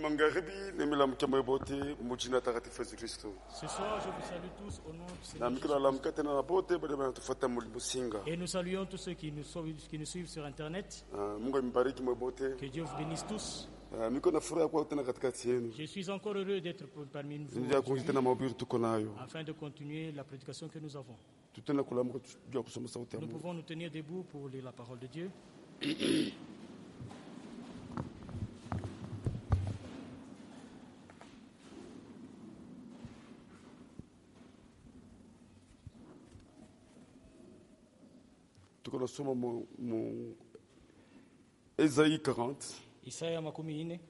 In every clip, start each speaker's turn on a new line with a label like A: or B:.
A: magharibi nimilamkia bote mujina takatifu Yesu Kristo.
B: Ce soir, je vous salue tous au nom du
A: Na
B: Seigneur
A: mikila lamka tena na bote bado banatufuata musinga.
B: Et nous saluons tous ceux qui nous suivent sur Internet.
A: Mungu ambariki bote.
B: Que Dieu vous bénisse tous.
A: Miko na furaha kwa tena katikati yenu.
B: Je suis encore heureux d'être parmi vous
A: Ndio kuita na mahubiri tuko nayo.
B: afin de continuer la prédication que nous avons.
A: Tutenda kulamuka tujua kusoma sauti ya
B: Nous
A: Mungu.
B: pouvons nous tenir debout pour lire la parole de Dieu.
A: Tuko nasoma mu Esaïe 40.
B: Isaya 40.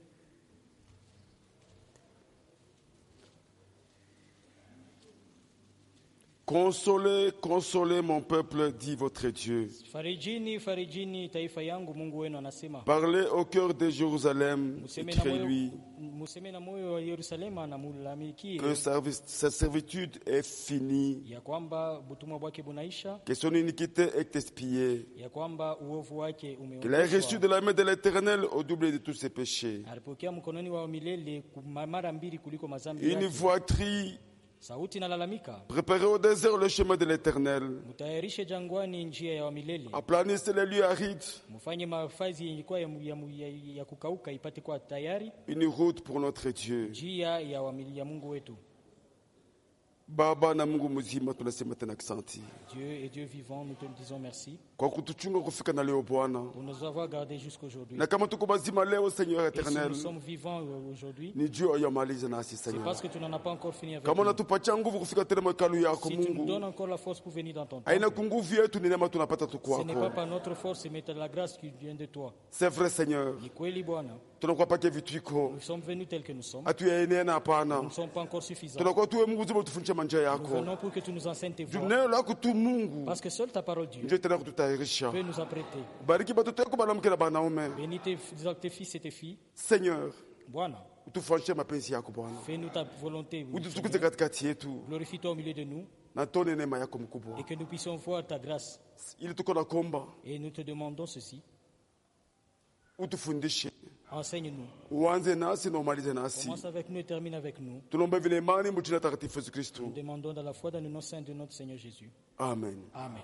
A: Consolez, consolez mon peuple, dit votre Dieu.
B: Farijini, farijini taifa yangu, Mungu wenu anasema.
A: Parlez au cœur de Jérusalem, écrivez-lui
B: Museme na moyo wa Yerusalema na mulamikie
A: que sa servitude est finie,
B: ya kwamba butumwa bwake bunaisha,
A: que son iniquité est expiée,
B: ya kwamba uovu wake
A: qu'il a reçu de
B: umeondoshwa.
A: la main de l'Éternel au double de tous ses péchés.
B: Alipokea mkononi wa milele mara mbili kuliko mazambi
A: Une
B: yake.
A: voix crie,
B: Sauti nalalamika,
A: préparez au désert le chemin de l'Éternel,
B: mutayarishe jangwani njia ya milele,
A: aplanissez les lieux arides,
B: mfanye mafazi yenye kuwa ya kukauka ipate kuwa tayari,
A: une route pour notre Dieu.
B: njia ya Mungu wetu.
A: Baba na Mungu mzima, tunasema tena asante
B: Dieu et Dieu vivant, nous te disons merci
A: kwa kutuchunga kufika na leo Bwana,
B: pour nous avoir gardés jusqu'aujourd'hui.
A: na kama tuko bazima leo Seigneur
B: Et si
A: éternel,
B: nous sommes vivants aujourd'hui,
A: ni Dieu ayamaliza nasi
B: c'est
A: Seigneur.
B: parce que tu n'en as pas encore fini avec
A: Kama
B: nous.
A: unatupatia nguvu kufika tena mwekalu yako
B: Si tu nous
A: Mungu,
B: donnes encore la force pour venir dans ton
A: haina
B: temple,
A: kunguvu yetu, ni neema tunapata tu
B: ce n'est pas
A: kwako.
B: par notre force, mais la grâce qui vient de toi.
A: C'est vrai Seigneur,
B: Ni kweli Bwana,
A: tunakuwa pake vitu iko
B: nous sommes venus tels que nous sommes.
A: atuyaenea na
B: Nous
A: hapana,
B: ne sommes pas encore suffisants.
A: tunakuwa tuwe Mungu zima utufundishe njia
B: Nous
A: yako.
B: venons pour que tu nous enseignes tes
A: Juu
B: voies.
A: neno lako tu Mungu
B: Parce que seule ta parole, Dieu,
A: ndio tena kututayarisha.
B: peut nous apprêter.
A: Bariki batoto yako banamke na banaume
B: Bénis tes fils et tes filles.
A: Seigneur,
B: Bwana,
A: utufanyishe mapenzi yako Bwana,
B: fais-nous ta volonté.
A: ututukuze katikati yetu
B: Glorifie-toi au milieu de nous
A: na tuone neema yako mkubwa,
B: et que nous puissions voir ta grâce.
A: ili tuko na komba
B: Et nous te demandons ceci.
A: utufundishe,
B: Enseigne-nous.
A: uanze nasi na umalize nasi.
B: Commence avec nous et termine avec nous.
A: Tunaomba vile imani mjina takatifu Yesu Kristo.
B: Nous demandons dans la foi dans le nom saint de notre Seigneur Jésus.
A: Amen.
B: Amen.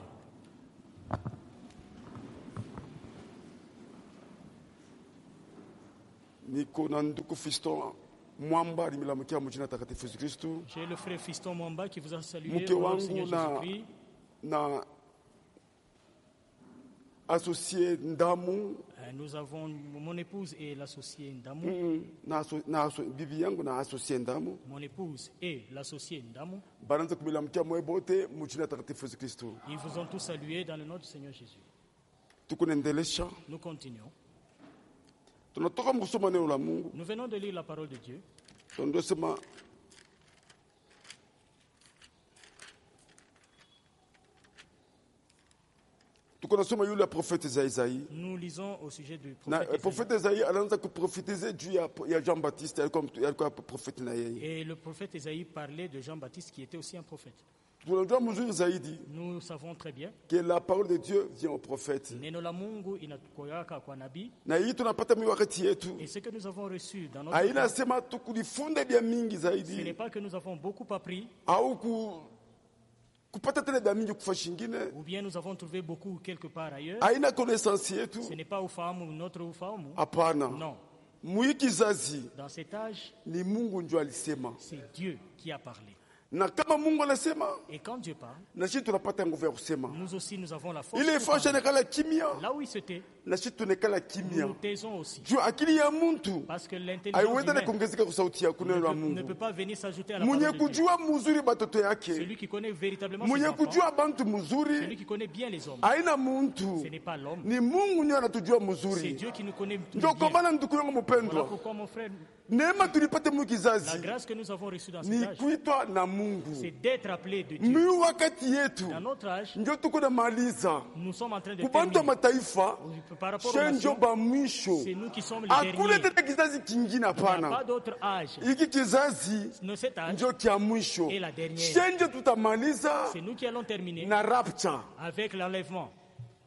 A: Niko na ndugu Fiston Mwamba alimlamukia mjina takatifu Yesu Kristo.
B: J'ai le frère Fiston Mwamba qui vous a salué
A: Mke
B: au nom du
A: wangu
B: Seigneur Jésus-Christ.
A: na associé Ndamu,
B: Nous avons mon épouse et l'associé Ndamu.
A: bibi yangu na associé Ndamu.
B: Mon épouse et l'associé Ndamu.
A: Baranza kumilamkia mwebote mjina takatifu Yesu Kristo.
B: Ils vous ont tous salué dans le nom du Seigneur Jésus.
A: Tukunaendelesha.
B: Nous continuons.
A: Tunatoka kusoma neno la Mungu.
B: Nous venons de lire la parole de Dieu.
A: Tunasema tuko nasoma yule prophète Isaïe.
B: Nous lisons au sujet du
A: Na
B: prophète
A: prophète
B: Isaïe.
A: Isaïe alianza kuprofetize juu ya Jean Baptiste, alikuwa prophète na yeye.
B: Et le prophète Isaïe parlait de Jean-Baptiste qui était aussi un prophète.
A: Tunajua mzuri zaidi
B: Nous savons très bien.
A: que la parole de Dieu vient au prophète.
B: Neno la Mungu inakuwaka kwa nabii.
A: Na hii tunapata mi wakati yetu.
B: Et ce que nous avons reçu dans notre
A: Haina
B: temps,
A: sema tukulifunde bia mingi
B: ce n'est
A: zaidi
B: pas que nous avons beaucoup appris,
A: au kupata tena bia mingi kufa shingine.
B: ou bien nous avons trouvé beaucoup quelque part ailleurs.
A: Haina connaissance yetu.
B: Ce n'est pas ufahamu, notre ufahamu.
A: Hapana.
B: Non.
A: Mwi kizazi
B: Dans cet âge,
A: ni Mungu ndio alisema.
B: c'est Dieu qui a parlé.
A: Na kama Mungu anasema,
B: Et quand Dieu parle,
A: na sisi tunapata nguvu ya kusema.
B: nous aussi nous avons la force.
A: Ile
B: de
A: ifasha
B: parler.
A: nekala kimya.
B: Là où il se tait,
A: Na sisi tunekala
B: nous
A: kimya.
B: nous taisons aussi.
A: Juu akili ya muntu
B: Parce que l'intelligence
A: haiwezi
B: humaine
A: kuongezeka kwa sauti ya kuneno la
B: ne peut
A: Mungu.
B: pas venir s'ajouter à la
A: Mwenye
B: parole de Dieu.
A: kujua mzuri batoto yake,
B: Celui qui connaît véritablement ses
A: mwenye
B: enfants,
A: kujua bantu
B: celui
A: mzuri,
B: qui connaît bien les hommes,
A: haina
B: ce
A: muntu.
B: n'est pas l'homme,
A: Ni Mungu ndio anatujua
B: c'est
A: mzuri.
B: Dieu qui nous connaît tout
A: Ndio kwa
B: bien.
A: maana ndugu yangu
B: Voilà
A: mpendwa,
B: pourquoi mon frère,
A: neema tulipate mu
B: la
A: kizazi
B: grâce que nous avons reçue dans cet
A: ni
B: âge,
A: kuitwa na Mungu.
B: c'est d'être appelé de Dieu.
A: Mi wakati yetu
B: Dans notre âge,
A: ndio tuko na maliza
B: nous sommes en train de
A: kubantu wa
B: terminer.
A: mataifa
B: Par rapport aux
A: shenjo
B: nations,
A: ba mwisho.
B: c'est nous qui sommes les
A: Hakuna
B: derniers.
A: tena kizazi kingine,
B: Il n'y a pas
A: hapana.
B: d'autre âge.
A: Hiki kizazi
B: Dans cet âge,
A: ndio kia mwisho.
B: Et la dernière.
A: Shenjo tutamaliza
B: c'est nous qui allons terminer
A: na rapture.
B: avec l'enlèvement.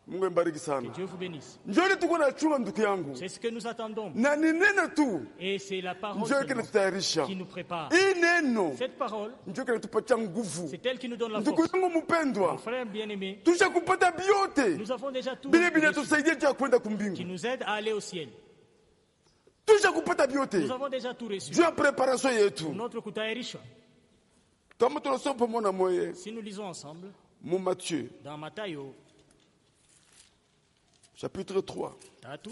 A: Mungu mbariki
B: Que
A: sana.
B: Dieu vous bénisse.
A: Njoo tuko na chunga ndugu yangu.
B: C'est ce que nous attendons.
A: Na ni neno tu.
B: Et c'est la parole
A: Njoo
B: seulement
A: kinatutayarisha.
B: qui nous prépare.
A: Hii neno
B: Cette parole,
A: njoo kinatupatia nguvu.
B: c'est elle qui nous donne la
A: Ndugu
B: force.
A: yangu
B: Mon
A: mpendwa,
B: frère bien-aimé,
A: tusha kupata vyote.
B: nous avons déjà tout
A: Bile
B: reçu
A: vinatusaidia juu ya kwenda
B: qui
A: kumbingu.
B: nous aide à aller au ciel.
A: Tusha kupata vyote
B: Nous avons déjà tout reçu.
A: juu ya preparation yetu.
B: Notre kutayarisha.
A: Kama tunasoma pamoja na moye
B: Si nous lisons ensemble
A: mu Matthieu
B: dans Matthayo
A: chapitre 3.
B: 3,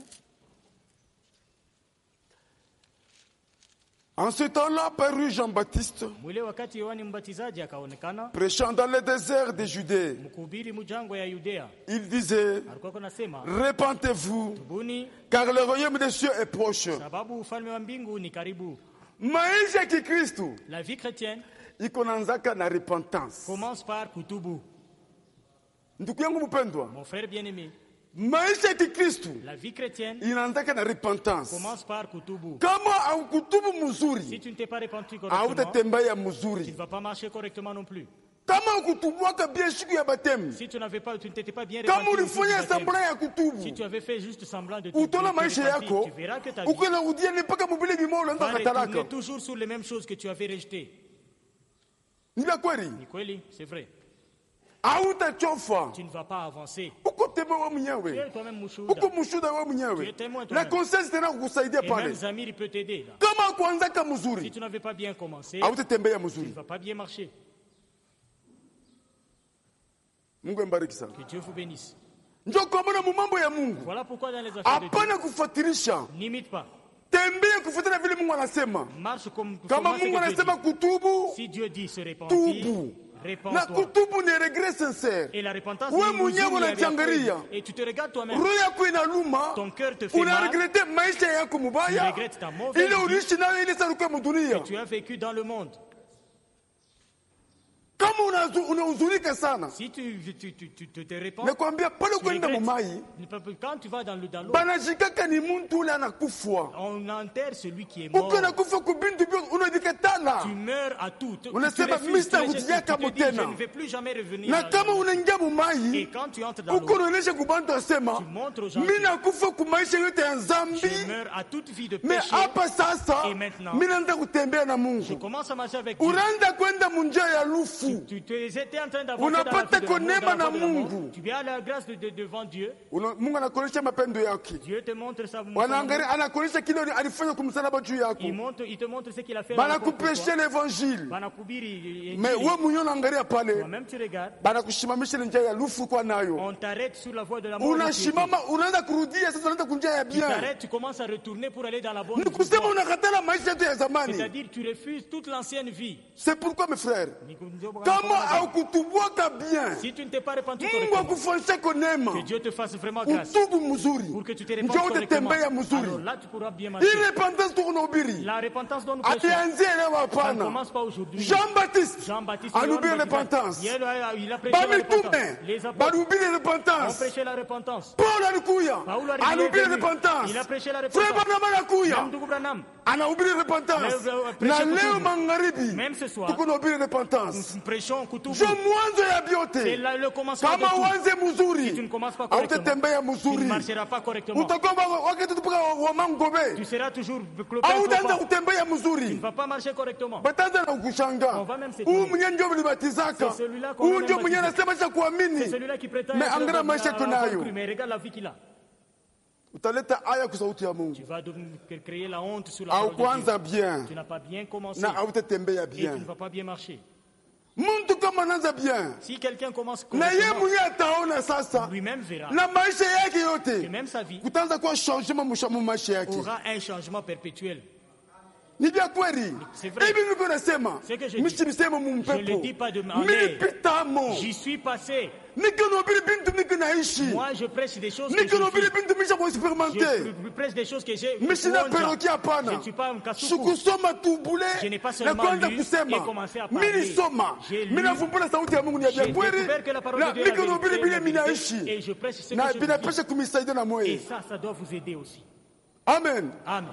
A: En ce temps-là parut Jean-Baptiste
B: mwile wakati Yohani Mbatizaji akaonekana
A: prêchant dans le désert de Judée.
B: mkuhubiri mjangwa ya Yudea.
A: Il disait:
B: Alikuwa anasema,
A: Repentez-vous,
B: tubuni
A: car le royaume des cieux est proche.
B: sababu ufalme wa mbingu ni karibu.
A: Maisha ya Kikristo
B: La vie chrétienne
A: iko naanzaka na repentance.
B: commence par kutubu.
A: Ndugu yangu mpendwa,
B: Mon frère bien-aimé,
A: maisha ya Kikristo
B: la vie chrétienne
A: inaanzaka na repentance.
B: commence par kutubu.
A: Kama haukutubu
B: Si
A: mzuri,
B: tu ne t'es pas repenti correctement,
A: hautatembea
B: tu ne
A: mzuri.
B: vas pas marcher correctement non plus.
A: Kama hukutubwaka bien siku ya batemu,
B: Si tu ne t'étais pas bien
A: kama
B: repenti, au jour du
A: ulifanya
B: baptême,
A: sambla ya
B: si
A: kutubu,
B: tu avais fait juste semblant de te
A: utaona maisha
B: repentir,
A: yako
B: tu verras que ta vie
A: uko narudia ni mpaka mubile bimola
B: va
A: ndo
B: retourner
A: katalaka.
B: toujours sur les mêmes choses que tu avais rejetées.
A: Ni vya kweli,
B: Ni kweli, c'est vrai.
A: hautachofa.
B: Tu ne vas pas avancer.
A: Uko tembea wewe
B: Tu
A: mwenyewe,
B: es toi-même mouchouda.
A: uko mshuda wewe
B: Tu
A: mwenyewe.
B: es témoin
A: La
B: toi-même.
A: conscience tena kukusaidia
B: Et
A: pale.
B: même Zamir, il peut t'aider. Là.
A: Kama kuanzaka
B: Si
A: mzuri,
B: tu n'avais pas bien commencé,
A: hautatembea
B: tu ne
A: mzuri.
B: vas pas bien marcher.
A: Mungu ambariki sana.
B: Que Dieu vous bénisse.
A: Njoo kwa maana mu mambo ya Mungu.
B: Voilà pourquoi dans les affaires de Dieu,
A: Hapana kufuatilisha.
B: n'imite pas.
A: Tembea kufuatilia vile Mungu anasema.
B: Marche comme
A: Kama
B: comment ce
A: Mungu
B: que Dieu
A: anasema
B: dit.
A: kutubu,
B: Si Dieu dit se repentir,
A: tubu. Na
B: répands-toi.
A: kutubu ni regret sincere.
B: Et la repentance,
A: Wewe
B: ni
A: mwenyewe
B: huzuni ya
A: unajiangalia.
B: vyako. Et tu te regardes toi-même.
A: Roho yako inaluma.
B: Ton cœur te fait mal.
A: Unaregrete maisha yako
B: Tu
A: mubaya.
B: regrettes ta mauvaise
A: Ile
B: vie
A: uliishi nayo ile saruka mudunia.
B: que tu as vécu dans le monde.
A: Kama unahuzunika sana.
B: Si tu te répands,
A: Nakwambia pale
B: tu
A: kwenda
B: regrettes.
A: mumai,
B: Quand tu vas dans l'eau,
A: banashikaka ni muntu ule anakufa.
B: on enterre celui qui est mort.
A: Uko nakufa kubintu bio unajikatala.
B: Tu meurs à tout. Tu
A: Unasema,
B: refuses,
A: Mr.
B: tu rejettes,
A: Hujiyaka
B: tu te dis,
A: tena.
B: je ne vais plus jamais revenir.
A: Na
B: dans
A: kama
B: l'eau.
A: unaingia
B: Et
A: mumai,
B: quand tu entres dans
A: uko
B: l'eau,
A: unaonesha kubantu asema,
B: tu montres aux gens
A: mimi
B: que
A: nakufa kumaisha yote ya
B: je
A: nzambi.
B: meurs à toute vie de
A: Me
B: péché.
A: hapa sasa
B: Et maintenant,
A: mimi naanza kutembea na
B: Je
A: Mungu.
B: commence à marcher avec Dieu.
A: Unaanza kwenda munjia ya lufu.
B: Tu étais en train d'avancer dans la
A: Unapata
B: vie de l'amour,
A: konema
B: dans la
A: na
B: voie de l'amour.
A: Mungu.
B: Tu viens à la grâce devant Dieu.
A: Mungu anakuonyesha mapendo yake.
B: Dieu te montre sa
A: Wanaangalia, anakuonyesha kile alifanya kumsalaba juu yako.
B: il te montre ce qu'il a fait. à la croix pour
A: Banakupesha
B: toi.
A: l'évangile.
B: Banakubiri
A: Mais
B: Injili.
A: wewe mwenyewe unaangalia pale,
B: Toi-même tu regardes.
A: banakushimamisha njia ya lufu kwa nayo.
B: On t'arrête sur la voie de l'amour.
A: Unashimama, unaanza kurudia sasa, unaanza kunjia ya
B: Tu
A: bien.
B: t'arrêtes, tu commences à retourner pour aller dans la bonne
A: Ni kusema
B: voie.
A: unakatala maisha yetu ya zamani.
B: C'est-à-dire tu refuses toute l'ancienne vie.
A: C'est pourquoi mes frères, kama haukutubwaka bien,
B: Si tu ne t'es pas repenti
A: Mungu
B: correctement,
A: akufanyisha konema,
B: que Dieu te fasse vraiment grâce
A: utubu mzuri,
B: pour que tu te répandes
A: njoo
B: correctement.
A: utatembea
B: Alors
A: mzuri.
B: là, tu pourras bien
A: Hii
B: marcher.
A: repentance tuko nahubiri
B: La repentance dont nous prêchons,
A: atianzie leo
B: ça ne
A: hapana.
B: commence pas aujourd'hui.
A: Jean-Baptiste
B: Jean-Baptiste
A: alihubiri
B: Yohane Baptiste,
A: repentance,
B: il a prêché la repentance.
A: bamitume
B: Les apôtres
A: balihubiri
B: ont
A: repentance,
B: prêché la repentance.
A: Paul alikuya
B: Paulo
A: alihubiri
B: alivenu,
A: repentance,
B: il a prêché la
A: Frère
B: repentance.
A: Branham
B: Même
A: anakuya
B: ndugu Branham,
A: anahubiri repentance,
B: prêchez
A: na
B: kutubu.
A: leo magharibi
B: Même ce soir,
A: tuko nahubiri repentance.
B: nous prêchons Kutubu.
A: Jo mwanzo ya
B: C'est
A: vyote,
B: le commencement de
A: kama
B: tout.
A: uanze
B: Si tu
A: mzuri
B: ne commences pas correctement,
A: hautatembea
B: tu ne
A: mzuri,
B: marcheras pas correctement.
A: utakuwa wakati tupaka wa mangobe,
B: Tu seras toujours clopé au
A: hautaanza
B: fond.
A: kutembea
B: Tu ne
A: mzuri.
B: vas pas marcher correctement.
A: Bataanza na kushanga,
B: On va même se
A: huyu
B: tromper.
A: mwenyewe ndio mlibatizaka,
B: C'est celui-là qu'on
A: huyu
B: va
A: ndio
B: même
A: mwenyewe
B: baptiser.
A: anasema cha
B: C'est
A: kuamini.
B: celui-là qui prétend
A: Mais
B: être
A: angalia maisha tunayo.
B: mais regarde la vie qu'il a.
A: Utaleta aya kwa sauti ya Mungu,
B: Tu vas créer la honte sur la parole de
A: haukuanza
B: Dieu.
A: bien
B: Tu n'as pas bien commencé
A: na hautatembea
B: et tu
A: bien.
B: ne vas pas bien marcher.
A: Mtu kama anaanza bien,
B: Si quelqu'un commence
A: na yeye
B: correctement,
A: mwenyewe ataona sasa,
B: lui-même verra
A: na maisha yake
B: que
A: yote
B: même sa vie
A: kutaanza kuwa changement mu maisha yake.
B: aura un changement perpétuel.
A: Ni vya kweli.
B: C'est vrai.
A: Hivi niko nasema,
B: C'est que je dis.
A: msibisema
B: Je ne le
A: mumpepo.
B: dis pas de
A: Mimi
B: manière.
A: pitamo.
B: J'y suis passé.
A: Niko nobili bintu niko naishi.
B: Moi, je prêche des choses que
A: Niko nobili
B: je
A: bintu misha kwa experimente.
B: prêche des choses que j'ai.
A: Mishina
B: kuonja.
A: peroki
B: Je
A: hapana.
B: ne suis pas un kasuku.
A: Sikusoma tu bule
B: Je n'ai pas
A: na
B: seulement
A: kwanza
B: lu et
A: kusema.
B: commencé à parler.
A: Mimi nisoma.
B: J'ai lu.
A: Mimi nafumbula sauti ya Mungu ni ya
B: J'ai
A: kweli.
B: découvert que la parole
A: Na
B: de Dieu est la
A: niko nobili
B: vérité,
A: bile
B: la vérité,
A: minaishi.
B: et je prêche ce
A: Na
B: que je
A: bila
B: dis.
A: pesha kumisaidia na
B: Et
A: moyo.
B: ça doit vous aider aussi.
A: Amen.
B: Amen.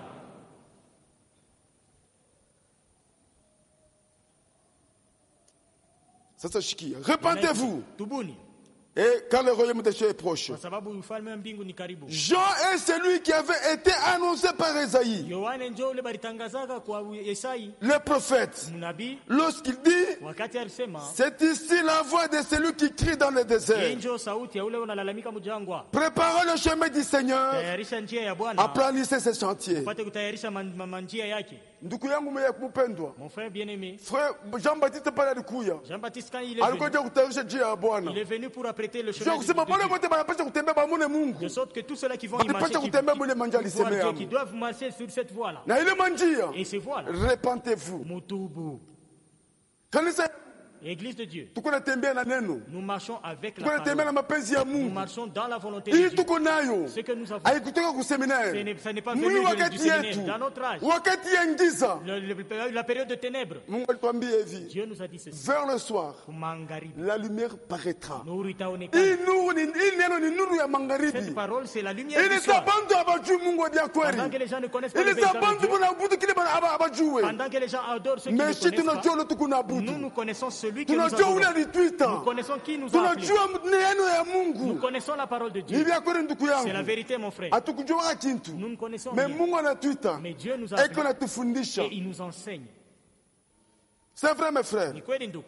A: Sasa shikia. Repentez-vous.
B: Tubuni.
A: Et quand le royaume des cieux est proche.
B: kwa sababu ufalme wa mbingu ni karibu.
A: Jean est celui qui avait été annoncé par Esaïe,
B: Yohane ndio ule balitangazaka kwa Yesai
A: le prophète.
B: mnabii,
A: Lorsqu'il dit,
B: wakati alisema
A: c'est ici la voix de celui qui crie dans le désert.
B: ndio sauti ya ule unalalamika mjangwa.
A: Préparez le chemin du Seigneur,
B: Tayarisha njia ya Bwana,
A: aplanissez ses chantiers.
B: upate kutayarisha njia yake.
A: Ndugu yangu mpendwa,
B: Mon frère bien-aimé,
A: frère Jean-Baptiste pale alikuya.
B: Jean-Baptiste quand il est
A: Alikuja
B: venu,
A: kutayarisha njia ya Bwana.
B: il est venu pour apprêter le
A: Sio
B: chemin de
A: kusema bwana
B: Dieu.
A: wote wanapaswa kutembea bamune Mungu.
B: De sorte que tous ceux-là qui vont y
A: Wanapaswa
B: marcher,
A: kutembea mule manja alisemea.
B: qui doivent marcher sur cette voie-là.
A: Na ile manjia,
B: Et ces voies-là,
A: repentez-vous.
B: Mutubu,
A: Kanisa
B: Église de Dieu,
A: tuko natembea na neno.
B: nous marchons avec la
A: Tuko natembea na
B: parole.
A: mapenzi ya
B: Nous
A: Mungu.
B: marchons dans la volonté de
A: Hii
B: Dieu.
A: tuko nayo.
B: Ce que nous avons,
A: Haikutoka ku
B: ce
A: seminaire.
B: n'est pas
A: Mwi
B: venu du
A: wakati
B: séminaire.
A: yetu.
B: Dans notre âge,
A: Wakati ya ngiza.
B: la période de ténèbres,
A: Mungu alituambia hivi.
B: Dieu nous a dit ceci.
A: Vers le soir,
B: Magharibi,
A: la lumière paraîtra.
B: nuru itaonekana.
A: Hii neno ni nuru ya
B: Cette
A: magharibi.
B: parole, c'est la lumière
A: Ili
B: du soir.
A: sabantu abajui Mungu bya kweli.
B: Pendant que les gens ne connaissent pas le
A: Ili
B: véritable
A: sabantu
B: Dieu,
A: banaabudu kile abajue.
B: pendant que les gens adorent ceux qui
A: Mais
B: ne
A: si
B: connaissent
A: tunajua
B: pas,
A: lo tukunaabudu.
B: nous connaissons celui qui nous
A: Tunajua ule
B: adore. Nous
A: alituita.
B: connaissons qui nous a appelés.
A: Tunajua neno ya
B: Nous
A: Mungu.
B: connaissons la parole de
A: Ni
B: Dieu.
A: bya kweli ndugu
B: C'est la
A: yangu.
B: vérité, mon frère.
A: Hatukujua kintu.
B: Nous ne connaissons
A: Mais
B: rien.
A: Mungu anatuita.
B: Mais Dieu nous a
A: Eko
B: appelés
A: natufundisha.
B: et il nous enseigne.
A: C'est vrai mes frères.
B: Ni kweli ndugu.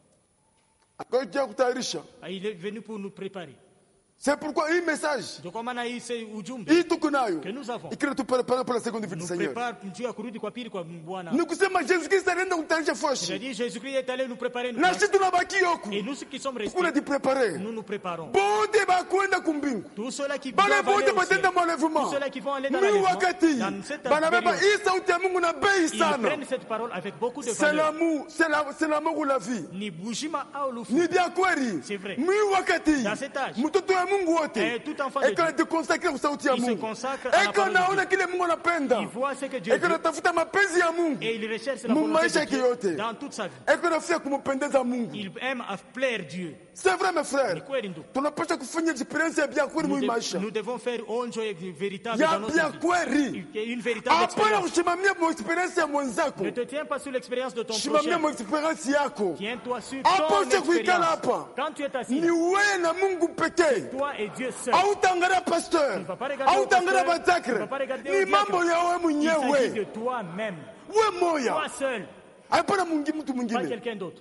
A: Akaja kutayarisha.
B: Il est venu pour nous préparer.
A: C'est pourquoi hii message
B: Ndio kwa maana hii si ujumbe
A: hii tuko nayo
B: que nous avons.
A: ikinatupeleka pour la seconde vie du
B: Nous
A: Seigneur.
B: prépare juu ya kurudi kwa pili kwa Bwana.
A: Ni kusema Jésus Kristo alienda kutayarisha
B: J'ai
A: foshi.
B: dit Jésus-Christ est allé nous préparer une
A: Na
B: place.
A: sisi tunabaki huku.
B: Et nous ceux qui sommes restés,
A: Kuna jiprepare.
B: nous nous préparons.
A: Bote bakwenda kumbingu.
B: Tous ceux-là qui
A: Bana
B: doivent aller
A: bote
B: au ciel,
A: batenda malevement.
B: tous ceux-là qui vont aller dans
A: Mi
B: l'enlèvement,
A: wakati
B: dans cette
A: banabeba
B: période,
A: hii sauti ya Mungu na bei
B: ils
A: sana.
B: prennent cette parole avec beaucoup de
A: C'est
B: valeur.
A: l'amour, c'est l'amour ou la vie.
B: Ni bujima au lufu.
A: Ni bya kweli.
B: C'est vrai.
A: Mi wakati
B: Dans cet âge,
A: mtoto wa Mungu wote
B: tout enfant de
A: eko anajikonsakra kwa sauti ya
B: il se
A: Mungu.
B: consacre à la
A: Eko
B: parole de
A: naona
B: Dieu.
A: kile Mungu anapenda.
B: Il voit ce que Dieu
A: Eko
B: veut
A: anatafuta mapenzi ya Mungu.
B: et il recherche la
A: Mu
B: volonté
A: maisha
B: de Dieu
A: yake yote.
B: dans toute sa vie.
A: Eko anafia kumpendeza Mungu.
B: Il aime à plaire Dieu.
A: C'est vrai mes frères.
B: Ni kweli ndugu.
A: Tunapaswa kufanya experience ya bya kweli mu maisha.
B: Nous devons faire onjo véritable
A: Ya
B: dans notre
A: bya
B: vie.
A: kweli.
B: Une véritable
A: Hapana
B: expérience.
A: kusimamia mu experience ya mwenzako.
B: Ne te tiens pas sur l'expérience de ton
A: Simamia mu
B: prochain.
A: experience yako.
B: Tiens-toi sur
A: Hapo
B: ton
A: uche kuikala
B: expérience.
A: hapa.
B: Quand tu es assis,
A: Ni wewe na Mungu pekee.
B: toi et Dieu seul.
A: Hautaangalia pasteur.
B: Tu ne vas pas regarder au
A: Hautaangalia
B: pasteur, tu ne vas
A: matakre.
B: pas regarder
A: Ni
B: au diacre.
A: mambo ya wewe
B: Il s'agit
A: mwenyewe.
B: de toi-même.
A: Wewe moya.
B: Toi seul,
A: Hapana mtu
B: pas
A: mwingine.
B: quelqu'un d'autre.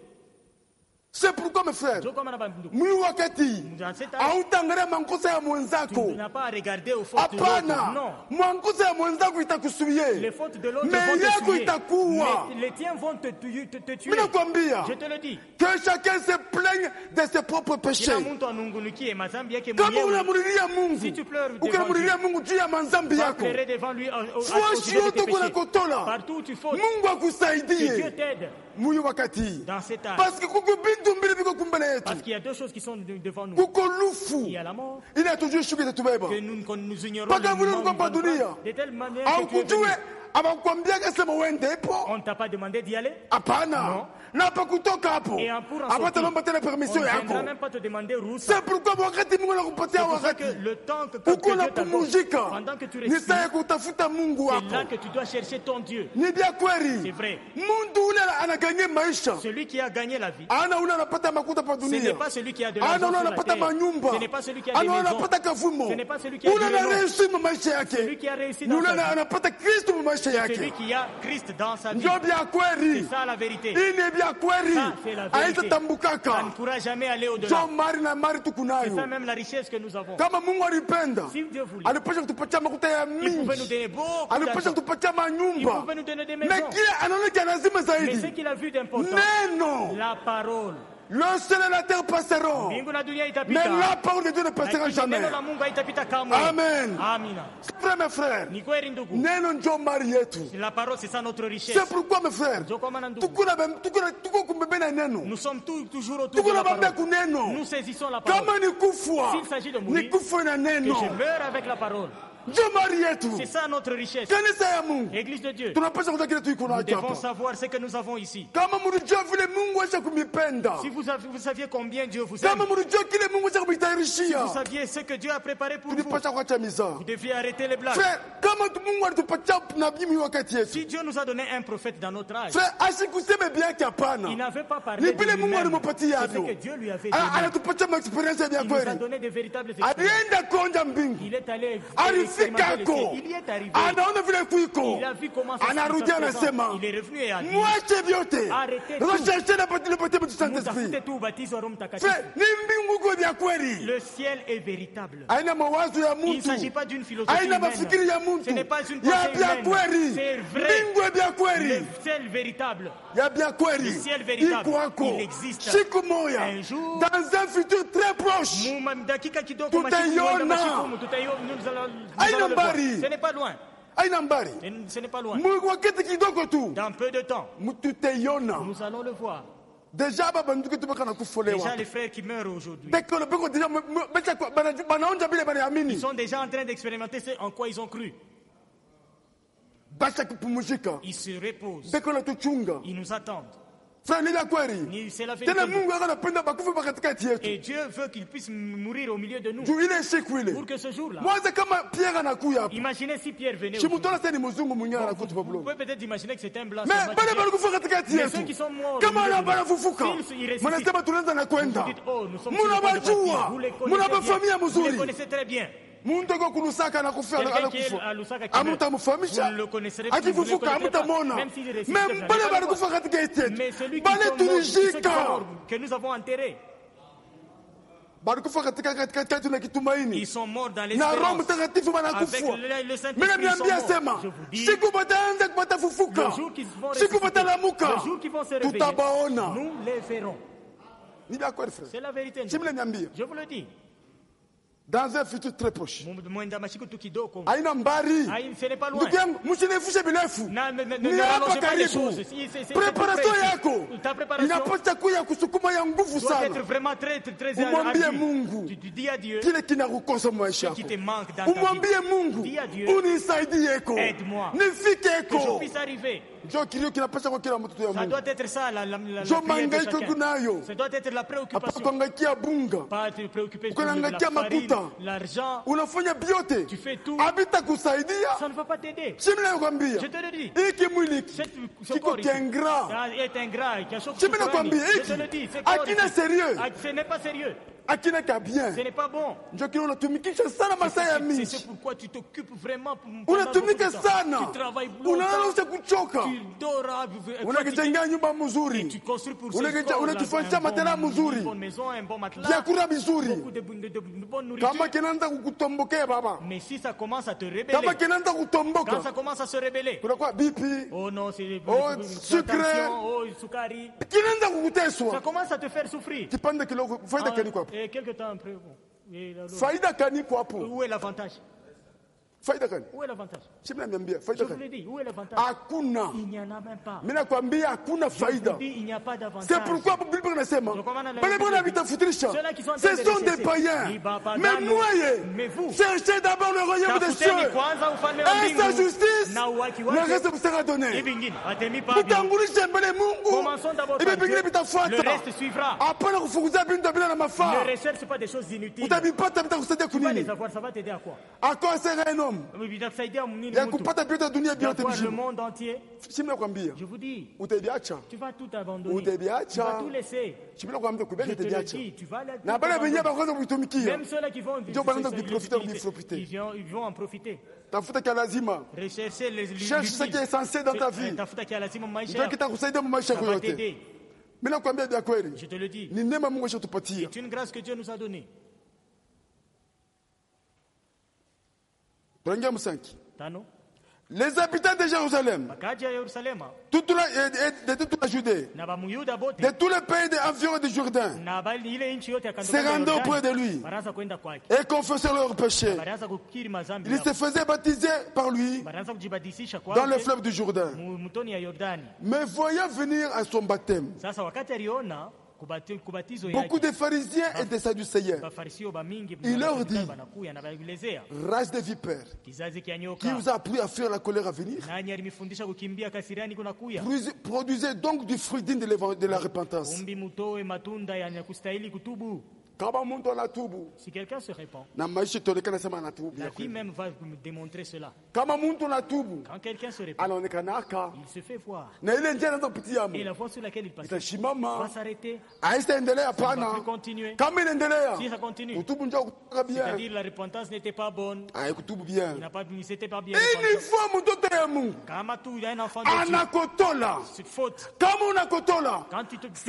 A: C'est pourquoi mes frères,
B: Ndio kwa maana bandugu,
A: mwi wakati
B: dans cet âge,
A: hautaangalia makosa ya
B: tu
A: mwenzako.
B: n'as pas à regarder aux fautes de l'autre.
A: Hapana,
B: Non.
A: makosa ya mwenzako
B: Les
A: itakusuie,
B: fautes de l'autre
A: mais
B: vont te
A: yako
B: tuer.
A: itakuwa.
B: Mais les tiens vont te tuer.
A: Mimi nakwambia
B: Je te le dis.
A: que chacun se plaigne de ses propres péchés.
B: Kila mtu anungunikie mazambi yake
A: Kama
B: mwenyewe.
A: unamlilia Mungu,
B: Si tu pleures devant
A: ukimlilia Mungu juu ya mazambi
B: Va
A: yako,
B: pleurer devant lui au
A: Fwashi
B: sujet de
A: yote
B: tes
A: kuna
B: péchés.
A: kotola.
B: Partout où tu fautes,
A: Mungu
B: que Dieu
A: akusaidie
B: t'aide
A: mwi wakati,
B: dans cet âge.
A: parce que kuko bintu mbili biko kumbele yetu,
B: Parce qu'il y a deux choses qui sont devant nous.
A: kuko
B: Il
A: lufu
B: y a la mort,
A: ili atujue shughuli itatubeba.
B: que nous ignorons
A: Mpaka
B: le
A: vile
B: moment où
A: ulikuwa
B: nous
A: pa
B: allons
A: dunia.
B: pas. De telle manière que tu es
A: Haukujue
B: venu.
A: abakwambiaga sema uendepo,
B: On ne t'a pas demandé d'y aller.
A: hapana,
B: Non.
A: na hapa kutoka hapo
B: Et pour en
A: hapata
B: sortir,
A: naomba tena
B: on
A: permission
B: ne viendra
A: yako.
B: même pas te demander ruhusa.
A: C'est pourquoi wakati Mungu anakupatia
B: C'est pour ça
A: wakati
B: que le temps que
A: uko
B: Dieu t'accorde,
A: unapumzika,
B: pendant que tu
A: ni saa ya
B: respires,
A: kutafuta Mungu
B: c'est là
A: wako.
B: que tu dois chercher ton Dieu.
A: Ni bya
B: C'est
A: kweli,
B: vrai.
A: mundu ule anaganye maisha,
B: Celui qui a gagné la vie,
A: ana ule anapata makuta pa
B: ce n'est
A: dunia,
B: pas celui qui a de
A: ana
B: l'argent
A: ule
B: sur la
A: anapata
B: terre.
A: manyumba,
B: Ce n'est pas celui qui a des
A: ana ule
B: maisons.
A: anapata kavumo,
B: Ce n'est pas celui qui a
A: ule
B: du renom.
A: anareishi mu maisha
B: Celui
A: yake,
B: qui a réussi
A: ni
B: dans
A: ule
B: sa vie.
A: anapata Kristo mu maisha
B: Celui
A: yake.
B: qui a Christ dans sa vie.
A: Ndio bya kweli,
B: C'est ça la vérité.
A: hii ni bya kweli,
B: Ça, c'est la vérité. Ça
A: haitatambukaka.
B: ne pourra jamais aller au-delà.
A: Jo mari na mari
B: C'est ça
A: tukunayo.
B: même la richesse que nous avons.
A: Kama Mungu alipenda,
B: Si Dieu voulait,
A: alipasha kutupatia makuta ya
B: il pouvait nous
A: mingi,
B: donner beaucoup
A: alipasha
B: d'argent.
A: kutupatia
B: Il
A: manyumba,
B: pouvait nous donner des
A: mais
B: maisons.
A: kile anaona kia lazima
B: Mais ce
A: zaidi
B: qu'il a vu d'important,
A: neno.
B: la parole.
A: Le ciel et la terre passeront,
B: Mbingu na dunia
A: mais
B: itapita.
A: la parole de Dieu ne passera
B: Lakini
A: jamais.
B: neno la Mungu haitapita kamwe.
A: Amen.
B: Amina.
A: Frères, mes frères,
B: Ni kweli ndugu.
A: neno njo mari yetu.
B: La parole c'est ça notre richesse.
A: C'est pourquoi mes frères,
B: Ndio kwa maana ndugu,
A: tuko kumbebe na neno,
B: nous sommes toujours autour
A: tuko
B: de
A: na
B: la
A: bambia
B: parole.
A: kuneno.
B: Nous saisissons la parole.
A: Kama ni kufwa,
B: S'il s'agit de
A: ni
B: mourir,
A: kufa na
B: que
A: neno.
B: je meure avec la parole.
A: ndio mali yetu.
B: C'est ça notre richesse.
A: Kanisa ya Mungu.
B: Église de Dieu.
A: Tunapaswa kujua kile tuko
B: Nous
A: nacho
B: devons
A: hapa.
B: savoir ce que nous avons ici.
A: Kama mlijua vile Mungu acha kumipenda.
B: Si vous saviez combien Dieu vous aime,
A: Kama mlijua kile Mungu acha
B: si
A: kumitayarishia.
B: vous saviez ce que Dieu a préparé pour vous,
A: Tulipaswa kuacha mizaa.
B: vous deviez arrêter les blagues.
A: Frère, kama Mungu alitupatia nabii wakati yetu.
B: Si Dieu nous a donné un prophète dans notre âge,
A: Frère, asikuseme bien hapana.
B: il n'avait pas
A: Ni
B: parlé de
A: vile Mungu
B: lui-même.
A: alimpatia
B: C'est ce
A: hapo.
B: que Dieu lui avait donné.
A: Anatupatia experience ya
B: Il nous a
A: kweli.
B: donné de véritables expériences.
A: Alienda konja mbingu.
B: Il est allé
A: Alifika
B: expérimenter le ciel.
A: ako.
B: Il y est arrivé.
A: Anaona vile kuiko.
B: Il a vu comment ça se
A: Anarudia
B: présente.
A: anasema,
B: Il est revenu et a dit,
A: mwache vyote.
B: Arrêtez tout.
A: Recherchez le baptême du Saint-Esprit.
B: mutafute tu ubatizo wa Roho Mtakatifu.
A: Frère, ni mbingu kwa vya kweli.
B: Le ciel est véritable.
A: Haina mawazo ya
B: Il ne
A: mtu.
B: s'agit pas d'une philosophie
A: Haina
B: humaine.
A: mafikiri ya mtu.
B: Ce n'est pas une
A: Ya
B: pensée
A: vya
B: humaine.
A: kweli.
B: C'est vrai.
A: Mbingu ya vya
B: Le
A: kweli.
B: ciel véritable.
A: Ya vya kweli.
B: Le ciel véritable.
A: Iko hako.
B: Il existe.
A: Siku moja.
B: Un jour.
A: Dans un futur très proche.
B: Dakika kidogo
A: Tutaiona. Haina mbali.
B: Ce n'est pas loin.
A: Haina mbali.
B: Ce n'est pas loin.
A: Wakati kidogo tu.
B: Dans peu de temps,
A: Tutaiona.
B: nous allons le voir.
A: Déjà baba ndugu tubaka na
B: Déjà
A: kufolewa.
B: les frères qui meurent aujourd'hui,
A: Beko beko déjà banaonja bile
B: ils
A: banaamini.
B: sont déjà en train d'expérimenter ce en quoi ils ont cru.
A: Basha kupumzika.
B: Ils se reposent.
A: Beko la tuchunga.
B: Ils nous attendent.
A: Frère ni la kweli.
B: C'est la
A: Tena
B: vérité.
A: Mungu anapenda bakufa katikati yetu.
B: Et Dieu veut qu'ils puissent mourir au milieu de nous.
A: Juu ile siku ile.
B: Pour que ce jour-là,
A: Mwanza kama Pierre anakuya hapa.
B: imaginez si Pierre venait.
A: Shimutona sasa ni mzungu mwingine
B: Vous
A: anakuta Pablo.
B: pouvez peut-être imaginer que c'était un blanc.
A: Mais
B: seulement
A: bale
B: qui-
A: balikufa katikati
B: Mais ceux qui
A: yetu.
B: sont morts,
A: Kama
B: au milieu de
A: anabana
B: nous,
A: fufuka.
B: s'ils ressuscitent,
A: Mnasema tunaanza na
B: vous
A: kwenda.
B: dites, oh, nous sommes sur le point de
A: Munabajua.
B: partir. Vous les connaissez
A: Munabafamia
B: bien. Vous les
A: mzuri.
B: connaissez très bien.
A: Muntu ako kunusaka anakufia
B: Quelqu'un qui est
A: anakufa.
B: à Lusaka qui meurt,
A: Amutamufahamisha.
B: vous ne le connaisserez plus, vous ne le
A: Akifufuka
B: connaîtrez pas.
A: amutamona.
B: Même s'il ressuscite,
A: Même
B: vous n'allez
A: bale
B: pas le
A: balikufa
B: voir.
A: katika yetu.
B: Mais celui qui
A: Bale
B: sont morts, ceux qui sont
A: tulishika.
B: morts, que nous avons enterrés,
A: balikufa katika na kitumaini.
B: ils sont morts dans
A: Na Roho
B: l'espérance.
A: Mtakatifu
B: Avec
A: banakufa.
B: le
A: Mimi
B: Saint-Esprit, ils
A: niambia
B: sont
A: sema,
B: morts. Je vous dis,
A: siku bataanza batafufuka.
B: le jour qu'ils vont
A: Siku
B: ressusciter,
A: batalamuka.
B: le jour qu'ils vont se réveiller,
A: Tutabaona.
B: nous les verrons.
A: Ni bien kweli frère.
B: C'est la vérité.
A: Simile niambia.
B: Je vous le dis.
A: Dans un futur très proche.
B: Mwenda mashiko tu kidogo.
A: Haina mbari.
B: Ce n'est pas loin.
A: Ndugu yangu, msinifushe birefu.
B: Ne
A: Ni
B: rallongez
A: hapa
B: pas les
A: karibu.
B: choses. C'est
A: Preparation
B: tout près.
A: yako
B: Ta préparation
A: inapaswa kuya kusukuma ya nguvu
B: doit être
A: sana.
B: vraiment très
A: Umwambie
B: ardue.
A: Mungu
B: Tu dis à Dieu
A: kile kinakukosa maisha
B: qui
A: yako.
B: te manque dans ta vie.
A: Umwambie Mungu
B: Dis à Dieu,
A: unisaidie
B: aide-moi.
A: nifike
B: Que je
A: eko.
B: puisse arriver.
A: Ndio kilio kinapaswa kwa kila mtoto ya
B: Ça
A: Mungu.
B: doit être ça la
A: Jo
B: prière de
A: mangaiko
B: chacun.
A: kunayo.
B: Ça doit être la
A: Hapa
B: préoccupation.
A: kuangaikia bunga.
B: Pas te préoccuper de
A: Ukiangalia
B: la farine,
A: makuta.
B: l'argent.
A: Unafanya biote.
B: Tu fais tout.
A: Habita kusaidia.
B: Ça ne va pas t'aider.
A: Chimila nakwambia.
B: Je te le dis.
A: Hiki mwili
B: Ce
A: kiko
B: corps ici
A: kiengraa.
B: est ingrat. qui a chaud
A: Chimila
B: souffrani.
A: nakwambia
B: Je
A: hiki.
B: te le dis. Ce corps
A: Akina
B: ici,
A: sérieux.
B: ce n'est pas sérieux.
A: Akina ka bien.
B: Ce n'est pas bon.
A: Ndio kile unatumikisha sana masaa ya
B: C'est
A: mingi.
B: pourquoi tu t'occupes vraiment.
A: Unatumika sana.
B: Tu travailles
A: Unaanza
B: longtemps.
A: kuchoka.
B: Tu dors.
A: Unakijengea nyumba mzuri.
B: Tu construis pour
A: Unakifanyia matela mzuri.
B: une bonne maison, un bon matelas.
A: Vyakula vizuri.
B: Beaucoup de bonne nourriture.
A: Kama kinaanza kukutombokea baba.
B: Mais si ça commence à te
A: Kama
B: rébeller,
A: kinaanza
B: quand
A: kutomboka.
B: ça commence à se rébeller,
A: Kunakuwa BP.
B: oh non, c'est
A: Oh, sucre.
B: tentation, oh, sukari,
A: Kinaanza
B: ça
A: kukuteswa.
B: commence à te faire souffrir.
A: Kipande kidogo faida kaniko hapo.
B: Et quelque temps après, bon. Et là,
A: Faida kaniko hapo.
B: où est l'avantage?
A: Faida kani?
B: Où est l'avantage?
A: Chimla niambia
B: Je
A: faida
B: vous
A: kani?
B: le dis, où est l'avantage?
A: Hakuna.
B: Il n'y en a même pas.
A: Mimi nakwambia hakuna
B: Je
A: faida.
B: vous dis, il n'y a pas d'avantage.
A: C'est pourquoi Bible inasema bale bwana vitafutirisha.
B: Ceux-là qui sont en train
A: Ce
B: de
A: sont des
B: rechercher.
A: païens.
B: Ni baba
A: Mais
B: dano.
A: moyez.
B: Mais vous.
A: Cherchez d'abord le royaume des
B: Tafuteni
A: cieux.
B: kwanza ufalme wa
A: Et sa
B: mbingu
A: justice.
B: na uwaki
A: Le
B: wake,
A: reste vous sera donné.
B: hivi vingine atemi pavyo.
A: Mutangulishe mbele Mungu.
B: Commençons d'abord
A: Et
B: par
A: vingine
B: Dieu.
A: vitafuata.
B: Le reste suivra.
A: Hapana kufukuza bintu bila na
B: Ne
A: mafaa.
B: recherche pas des choses inutiles.
A: Utavipata vitakusaidia
B: Tu vas les
A: kunini?
B: avoir, ça va t'aider à quoi?
A: À quoi sert un homme?
B: Vitakusaidia nini
A: Ya
B: mtu?
A: kupata vyote dunia vyote
B: D'avoir le
A: mzima.
B: monde entier.
A: Chimla kwambia.
B: Je vous dis,
A: Utaviacha.
B: tu vas tout abandonner.
A: Utaviacha.
B: Tu vas tout laisser.
A: Chimla kwambia
B: Je
A: kubele
B: te le
A: utaviacha.
B: dis, tu vas aller
A: Na bale benye bakwanza kuitumikia.
B: même ceux-là qui vont
A: Ndio banaanza kuprofiter kuprofiter.
B: ils vont en profiter.
A: Tafuta kia lazima.
B: Rechercher les
A: Cherche ce qui est essentiel dans ta vie.
B: Tafuta kia lazima maisha
A: Ndio
B: yako.
A: kitakusaidia mu maisha
B: Ça
A: yako
B: va
A: yote.
B: t'aider.
A: Mimi nakwambia vya kweli.
B: Je te le dis.
A: Ni neema Mungu ashotupatia.
B: C'est une grâce que Dieu nous a donnée.
A: Tunaingia msanki.
B: Tano.
A: Les habitants de Jérusalem,
B: Wakaji ya Yerusalema
A: de toute la Judée,
B: na Bamuyuda bote
A: de tous les pays environs du Jourdain,
B: na bali ile nchi yote ya kando
A: se
B: kando ya
A: rendaient
B: Yordani,
A: auprès de lui
B: baraanza kwenda kwake.
A: et confessaient leurs péchés.
B: Baraanza kukiri mazambi
A: Ils
B: yao.
A: se faisaient baptiser par lui
B: Baraanza kujibadisisha
A: dans le
B: kwake
A: fleuve du Jourdain.
B: mtoni ya Yordani.
A: Mais voyant venir à son baptême
B: Sasa wakati aliona
A: Beaucoup de pharisiens et de sadducéens. Il leur dit, race de vipères, qui vous a appris à fuir la colère à venir? Produisez donc du fruit digne de la repentance.
B: Si quelqu'un se répand,
A: la
B: vie même va démontrer cela.
A: Quand
B: quelqu'un se répand, il se fait voir. Et la voie sur laquelle il passe va s'arrêter. Il ne va plus continuer. Si ça continue, c'est-à-dire la repentance n'était pas bonne. Il n'était pas bien. Il y a un enfant de Dieu. C'est faute. Quand tu te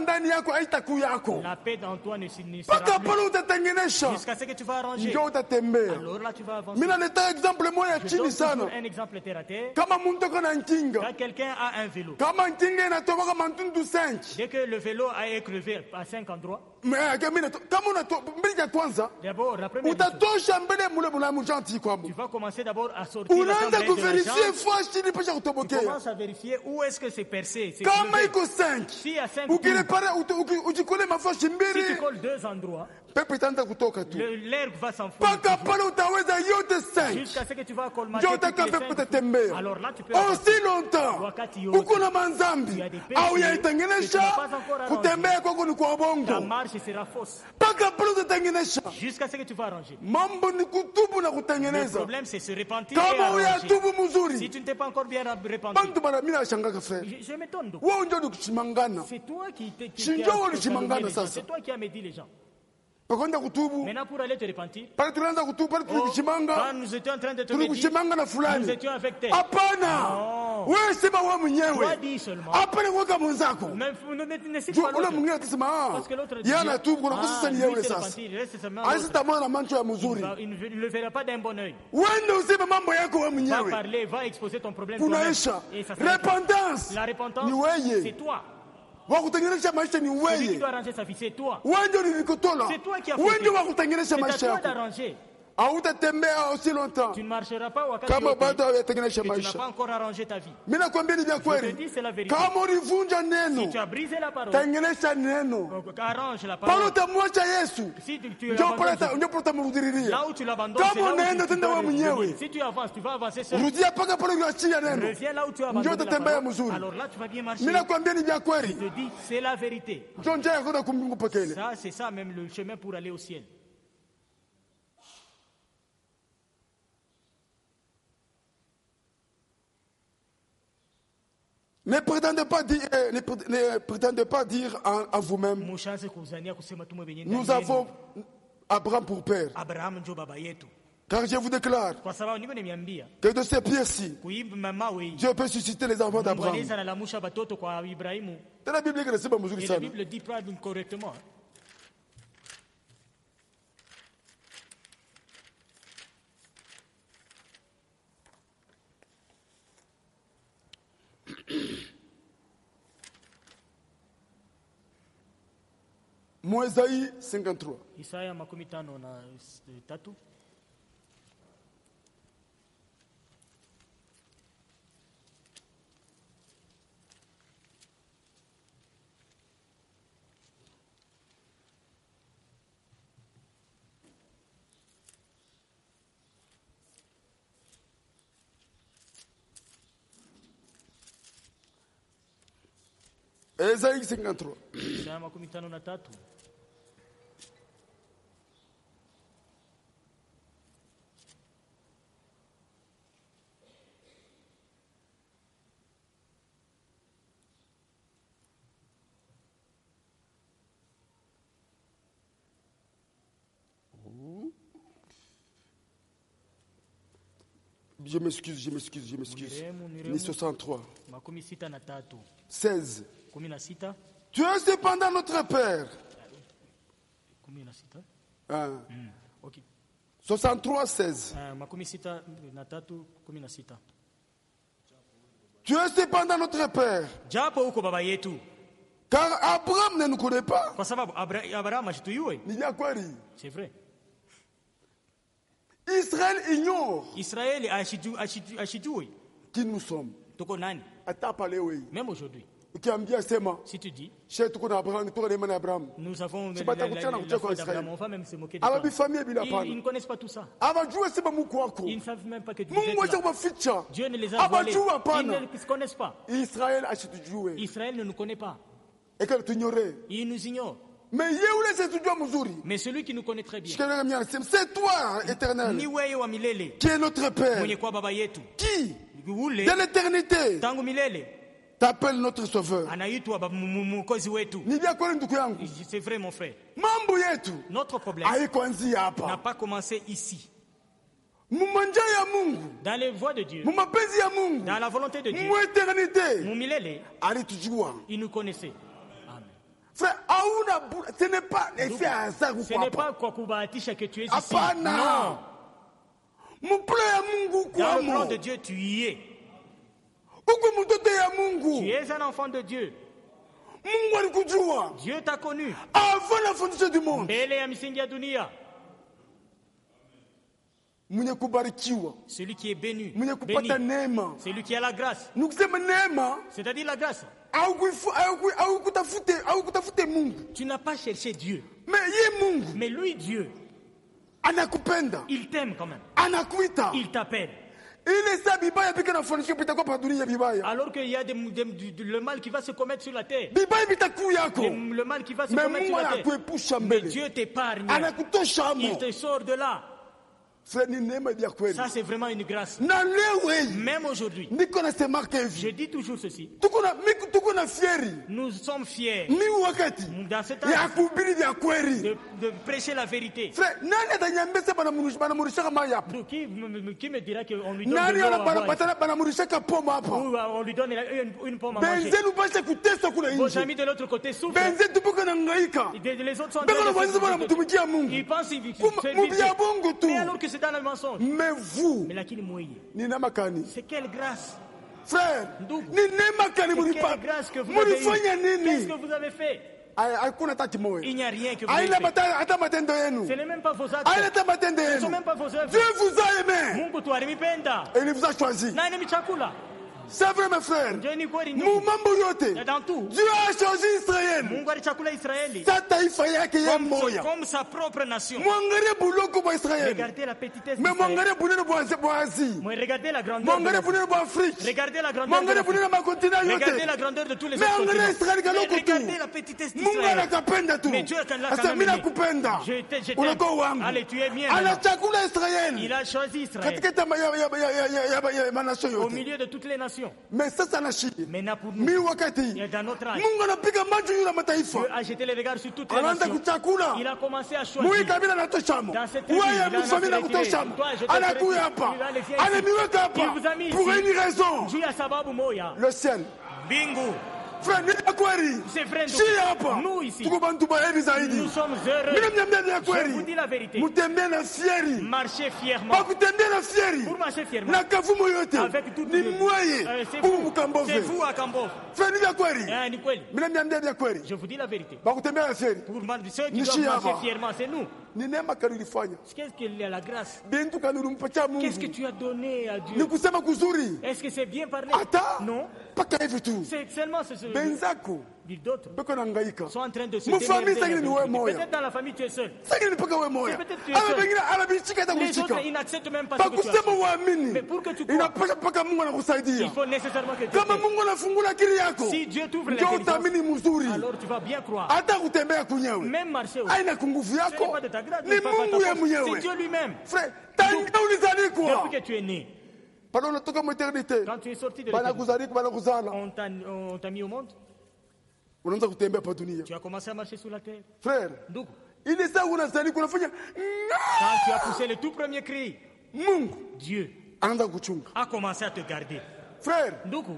B: la paix en toi ne sera plus. Jusqu'à ce que tu vas arranger. Alors là tu vas avancer. Je donne toujours un exemple terre à terre. Quand quelqu'un a un vélo, dès que le vélo a écrevé à 5 endroits, d'abord, la première tu vas commencer d'abord à sortir la jambe de tu commences à vérifier où est-ce que c'est percé. Si à 5 si tu colles 2 endroits, l'air va s'enfler jusqu'à ce que tu vas colmater alors là tu peux
A: aussi longtemps
B: tu as des péchés que tu n'as pas encore arrangé. Ta marche sera fausse jusqu'à ce que tu vas arranger. Le problème c'est se repentir et arranger. Si tu ne t'es pas encore bien repenti, je m'étonne donc. C'est toi qui c'est toi qui as médit les gens. Maintenant pour aller te repentir, quand nous étions en train de te médire, nous étions avec tes. Toi dis seulement. Mais ne cite pas l'autre. Parce que l'autre dit, lui se repentir, il reste seulement l'autre. Il ne le verra pas d'un bon oeil. Va parler, va exposer ton problème toi-même. Et ça
A: repentance.
B: La repentance, c'est toi. Celui qui doit arranger sa vie, c'est toi. C'est toi qui as fait. C'est à toi d'arranger. Tu ne marcheras pas wakati tu n'as pas encore arrangé ta vie. Je te dis, c'est la vérité. Si tu as brisé la parole, arrange la parole. Si tu là où tu l'abandonnes, c'est là où tu dois. Si tu avances, tu vas avancer seul. Reviens là où tu as abandonné la parole. Alors là, tu vas bien marcher. Je te dis, c'est la vérité. Ça, c'est ça même le chemin pour aller au ciel.
A: Ne prétendez pas dire en vous-même, nous avons Abraham pour père. Car je vous déclare que de ces pierres-ci, Dieu peut susciter les enfants d'Abraham.
B: Et la Bible dit pas correctement.
A: Moïsaïe 53.
B: Isaya 53.
A: Isaïe 53.
B: Isaya 53.
A: Je m'excuse. Ni 63. 16. Tu es cependant notre Père. 63, 16. Tu es cependant notre Père. Car Abraham ne nous connaît pas.
B: C'est vrai.
A: Israël ignore
B: Israël
A: qui nous sommes.
B: Même aujourd'hui.
A: Si tu dis, nous avons la foi d'Abraham, on va même se moquer de toi. Ils ne connaissent pas tout ça. Ils ne savent même pas que tu es là. Dieu ne les a voilés. Ils ne se connaissent pas. Israël ne nous connaît pas. Il nous ignore. Mais celui qui nous connaît très bien,
B: c'est toi, éternel, qui est notre Père, qui, de l'éternité, t'appelle notre sauveur.
A: C'est vrai, mon frère. Notre problème n'a pas commencé ici. Dans les voies de Dieu, dans la volonté de Dieu, il nous connaissait.
B: Frère, ce n'est pas effet hasard ou quoi.
A: Ce n'est pas quoi que tu es ici.
B: Non.
A: Dans le plan de Dieu, tu y es. Tu es un enfant de Dieu. Dieu t'a connu
B: avant la fondation du monde.
A: Celui qui est béni, celui qui a la grâce, c'est-à-dire la grâce. Tu n'as pas cherché Dieu, mais lui, Dieu, il t'aime quand même, il t'appelle. Alors qu'il y a le mal qui va se commettre sur la terre, le mal qui va se commettre sur la terre, mais Dieu t'épargne, il te sort de là. Ça, c'est vraiment une grâce. Même aujourd'hui, je dis toujours ceci. Nous sommes fiers dans cet âge de prêcher la vérité. Qui me dira qu'on lui donne de l'eau à boire? On lui donne une pomme à manger. Vos amis de l'autre côté souffrent. Les autres sont ils pensent qu'ils mais alors que c'est dans le mensonge.
B: Mais vous,
A: c'est quelle grâce,
B: frère,
A: quelle grâce que vous avez eue. Qu'est-ce que vous avez fait? Il n'y a rien que vous avez fait. Ce n'est même pas vos actes. Ce ne sont même pas vos œuvres.
B: Dieu vous a aimé. Et il vous a choisi. C'est vrai, mes frères.
A: Dans tout,
B: Dieu a choisi Israël.
A: Comme sa propre nation. Regardez la petitesse d'Israël. Regardez la grandeur de l'Afrique. Regardez la grandeur de l'Afrique. Regardez la grandeur de tous les autres continents. Regardez la petitesse d'Israël. Mais Dieu l'a quand même aimé. Je t'aime. Allez, tu es mien. Il a choisi Israël au milieu de toutes les nations.
B: Mais ça n'a chié.
A: Mais pour nous, et dans notre âge, Dieu a jeté les regards sur toutes les nations. Il a commencé à choisir. Dans cette tribu,
B: pour une raison. Le ciel.
A: Bingo. C'est vrai, nous ici, nous sommes heureux. Je vous dis la vérité. Marchez fièrement. Pour marcher fièrement. Avec toute c'est vous à Kambov. Je vous dis la vérité. Pour ceux qui doivent marcher fièrement, c'est nous. Qu'est-ce qu'il y a la grâce? Qu'est-ce que tu as donné à Dieu? Est-ce que c'est bien parlé? Non. C'est seulement ce d'autres sont en train de se démerder. Peut-être dans la famille tu es seul. Peut-être tu es seul. Les autres ils n'acceptent même pas ce que tu as. Mais pour que tu crois, il faut nécessairement que Dieu t'aide. Si Dieu t'ouvre l'intelligence, alors tu vas bien croire. Même marcher aussi. Ce n'est pas de ta grâce, c'est Dieu lui-même. Depuis que tu es né, quand tu es sorti de l'éternité, on t'a mis au monde. Tu as commencé à marcher sur la terre.
B: Frère,
A: quand tu as poussé le tout premier cri, Dieu a commencé à te garder.
B: Frère,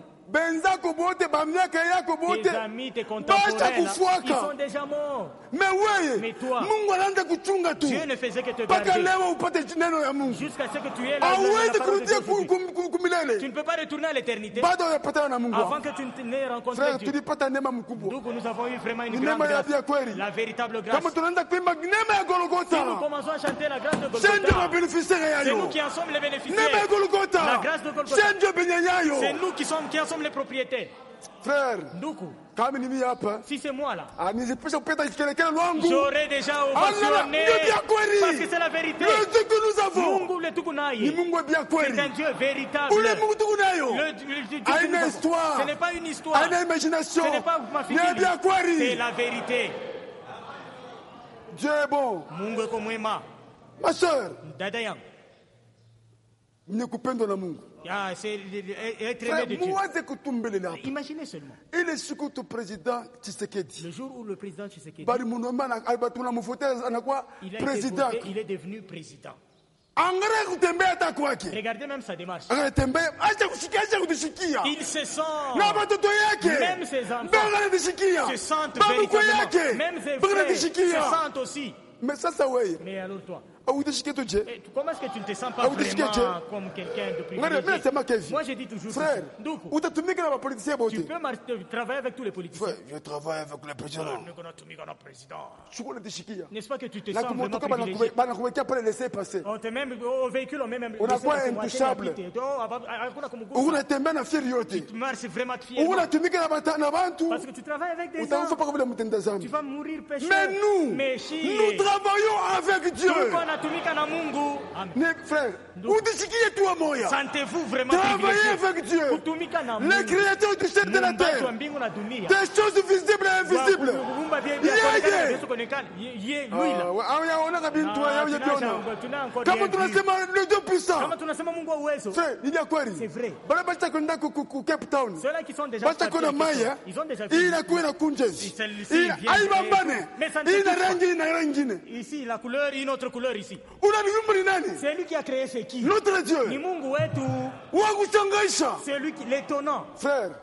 A: tes amis, tes contemporains, ils sont déjà morts. Mais toi, Dieu ne faisait que te garder jusqu'à ce que tu aies la parole de Dieu. Tu ne peux pas retourner à l'éternité avant que tu n'aies rencontré Dieu. Donc nous avons eu vraiment une grande grâce, la véritable grâce. Si nous commençons à chanter la grâce de Golgotha, c'est nous qui en sommes les bénéficiaires. La grâce de Golgotha, c'est nous qui en sommes les propriétaires.
B: Frère,
A: si c'est moi là,
B: j'aurais
A: déjà ovationné parce que c'est la vérité.
B: Le Dieu que nous avons,
A: c'est un Dieu véritable.
B: A une histoire,
A: ce n'est pas une histoire,
B: une imagination,
A: ce n'est pas ma fille, c'est la vérité.
B: Dieu est bon. Ma soeur,
A: imaginez seulement. Le jour où le président Tshisekedi il est devenu président. Regardez même sa démarche. Il se sent, même ses enfants se sentent véritablement, même ses frères se sentent aussi. Mais alors toi, comment est-ce que tu ne te sens pas vraiment comme quelqu'un de privilégié? Moi je dis toujours,
B: frère,
A: tu peux travailler avec tous les politiciens.
B: Frère, je travaille avec le président.
A: N'est-ce pas que tu te sens vraiment privilégié? On te même au véhicule, on même
B: on a quoi intouchable?
A: Tu marches vraiment fièrement parce que tu travailles avec des gens. Tu vas mourir péché.
B: Mais nous travaillons avec Dieu.
A: Mes
B: frères,
A: sentez-vous vraiment
B: travaillez avec Dieu, le créateur du ciel de la terre, des choses visibles et invisibles. Kama tunasema le Dieu puissant,
A: c'est vrai.
B: Cape Town,
A: ceux-là qui sont déjà partis, ils ont déjà fait. Ici, la couleur, une autre couleur ici. C'est lui qui a créé ce qui.
B: Notre Dieu.
A: C'est lui qui l'étonnant.
B: Frère,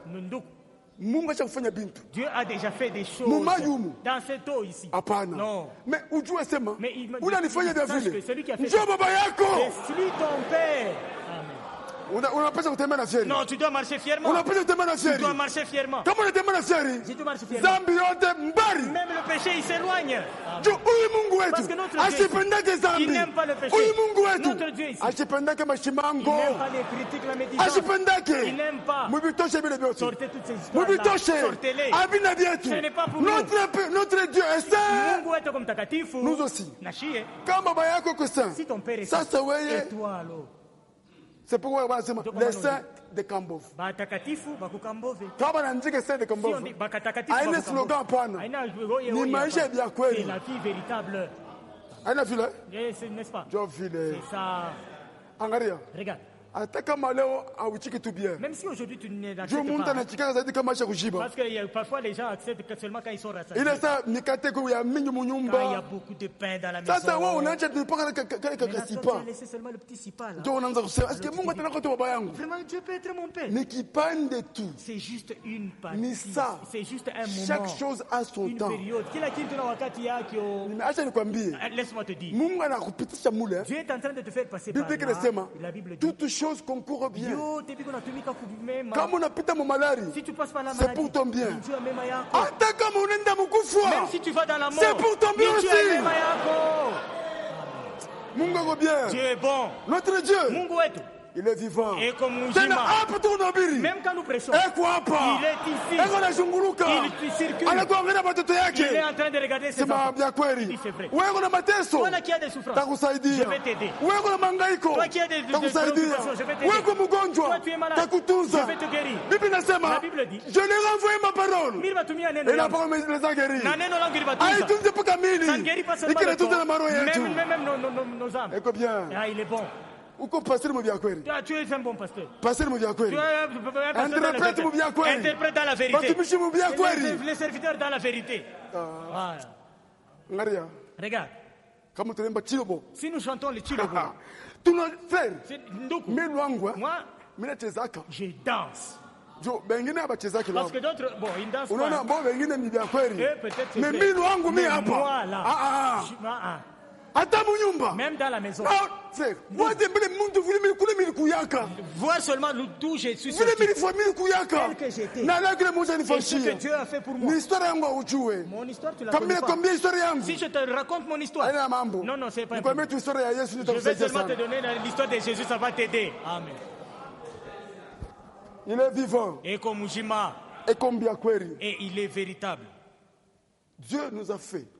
A: Dieu a déjà fait des choses dans cette eau ici. Non.
B: Mais
A: il sache que celui qui a fait c'est celui ton père. Amen. Non, tu dois marcher fièrement. Tu dois marcher fièrement. Si tu marches fièrement, même le péché il s'éloigne. Parce que notre Dieu, il n'aime pas le péché. Notre Dieu ici, il n'aime pas les critiques, la médisance. Il n'aime pas. Sortez toutes ces histoires-là. Sortez-les. Ce n'est pas pour nous.
B: Notre Dieu est saint. Nous aussi.
A: Si ton père est saint, et toi alors?
B: C'est pourquoi on va dire les saints de Kambov. Un slogan pana.
A: C'est la vie véritable. N'est-ce pas? C'est ça. Regarde. Même si aujourd'hui tu n'acceptes pas, parce que parfois les gens acceptent seulement quand ils sont rassemblés. Quand il y a beaucoup de pain dans la maison. Mais là, tu as laissé seulement le petit sipa là. Vraiment, Dieu peut être mon père. C'est juste une partie. C'est juste un moment.
B: Chaque chose a son temps.
A: Laisse-moi te dire. Dieu est en train de te faire passer par là. La Bible dit.
B: Toutes choses concourent bien. Si tu passes par la maladie, c'est pour ton bien.
A: Même si tu vas dans la mort,
B: c'est pour ton bien aussi.
A: Dieu est bon.
B: Notre Dieu, il est vivant.
A: Même quand nous prêchons, il est ici. Il circule. Il est en train de regarder ses enfants. Il dit c'est vrai. Toi là qui as des souffrances, je vais t'aider. Toi qui as des préoccupations, je vais t'aider. Toi tu es malade, je vais te guérir. La Bible dit,
B: je leur ai envoyé ma parole. Et la parole les a guéris. Ça
A: ne guérit pas seulement même nos âmes. Ah, il est bon. Tu es un bon pasteur. Interprète dans la vérité. Les serviteurs dans la vérité. Voilà. Regarde. Si nous chantons le Chilobo, moi, je danse. Parce que d'autres, bon, ils dansent pas. Mais moi là, même dans la maison. Voir seulement d'où je suis sorti. Tel que j'étais. Et ce que Dieu a fait pour moi. Mon histoire, tu la connais pas. Si je te raconte mon histoire. Non, c'est pas un problème. Je vais seulement te donner l'histoire de Jésus, ça va t'aider. Amen.
B: Il est vivant.
A: Et comme Mujima. Et il est véritable.
B: Dieu nous a fait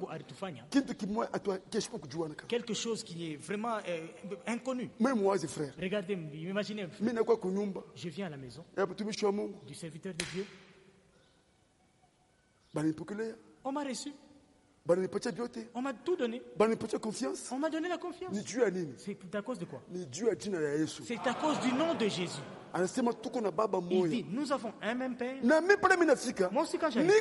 A: quelque chose qui est vraiment inconnu. Regardez, imaginez, je viens à la maison du serviteur de Dieu. On m'a reçu. On m'a tout donné. On m'a donné la confiance. C'est à cause de quoi? C'est à cause du nom de Jésus. Il dit, nous avons un même Père. Moi aussi quand j'arrive,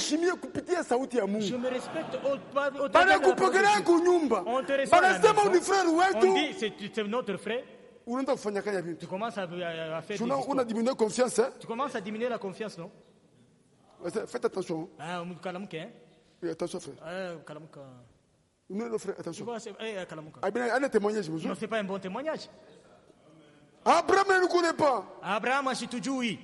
A: je me respecte au travers de la parole de Dieu. On te reçoit à la maison. On dit, c'est notre frère. Tu commences à faire des histoires. Tu commences à diminuer la confiance, non?
B: Faites attention. Oui, attention, frère. Non, frère, attention. Un témoignage,
A: non, c'est pas un bon témoignage.
B: Abraham ne nous connaît pas.
A: Abraham, je te dis oui.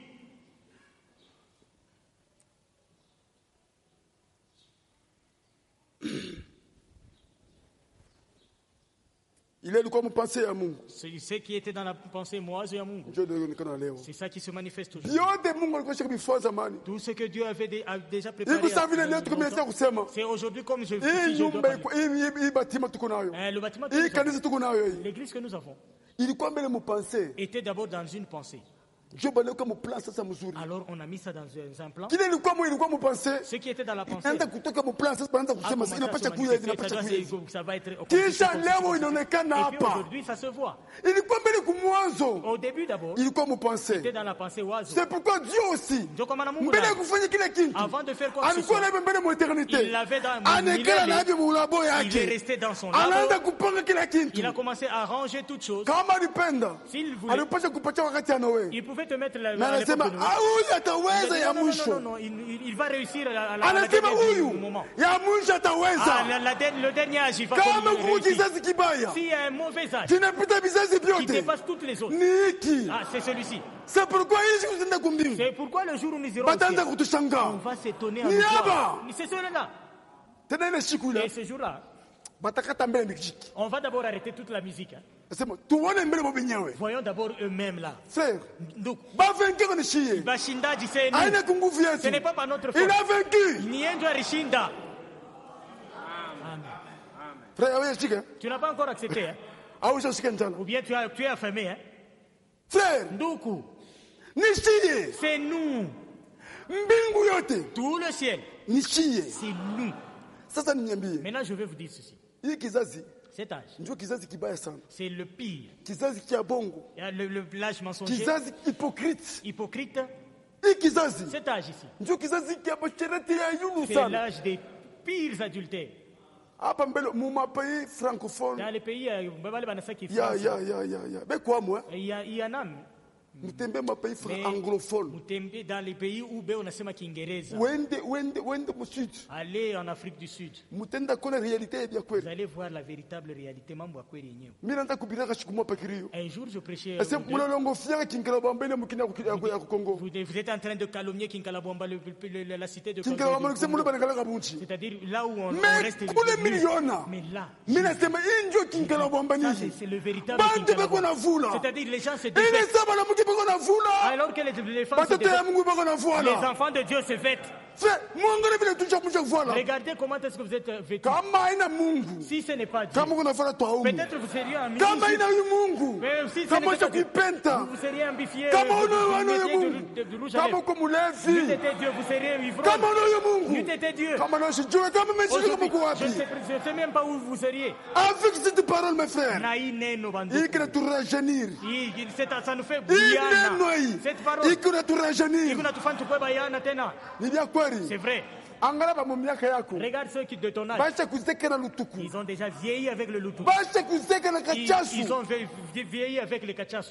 B: Il est de quoi me penser à Mungu.
A: C'est ce qui était dans la pensée moi et à Mungu. C'est ça qui se manifeste aujourd'hui. Tout ce que Dieu a déjà préparé. C'est aujourd'hui comme je le bâtiment que l'église que nous avons était d'abord dans une pensée. Alors on a mis ça dans un plan. Ce qui était dans la pensée. Ça va être. Et puis aujourd'hui ça se voit. Au début d'abord, c'était dans la pensée oiseau.
B: C'est pourquoi Dieu aussi,
A: avant de faire quoi que ce soit, il l'avait dans il est resté dans son labo. Il a commencé à ranger toutes choses. S'il voulait, il pouvait te mettre la non, il va réussir à la dernière moment. Le dernier âge, il va réussir. S'il y a un mauvais âge qui dépasse toutes les autres, c'est celui-ci.
B: C'est pourquoi
A: le jour où nous irons au ciel, on va s'étonner à nous. C'est celui-là. Et ce jour-là, on va d'abord arrêter toute la musique. Voyons d'abord eux-mêmes là.
B: Frère,
A: donc,
B: ce
A: n'est pas par notre force.
B: Il a vaincu. Frère,
A: tu n'as pas encore accepté. Ou bien tu es affamé.
B: Frère,
A: c'est nous. Tout le ciel. C'est nous. Maintenant, je vais vous dire ceci. Cet âge, c'est le pire. L'âge mensonger. Hypocrite. Cet âge ici, c'est l'âge des pires adultères. Dans les pays il y en a. Mutembe dans les pays où on a sema Kiingereza. Allez en Afrique du Sud. Vous allez voir la véritable réalité. Un jour je prêchais. Vous êtes en train de calomnier Kinkalabomba, la cité de Congo. C'est-à-dire là où on reste. Mais là, c'est le véritable Kinkalabomba. C'est-à-dire les gens se dévêtent. Alors que les femmes se dévêtent, les enfants de Dieu se vêtent. Regardez comment est-ce que vous êtes vêtus. Si ce n'est pas Dieu, peut-être vous seriez en musique. Mais si ce n'est pas Dieu, vous seriez ambifié de rouge à lèvres. N'eût été Dieu, vous seriez ivrogne. N'eût été Dieu. Je ne sais même pas où vous seriez.
B: Avec cette parole, mes frères,
A: ça nous fait bouillana. Cette parole, c'est vrai. Regarde ceux qui de ton âge. Ils ont déjà vieilli avec le loutou. Ils ont vieilli avec le kachasu.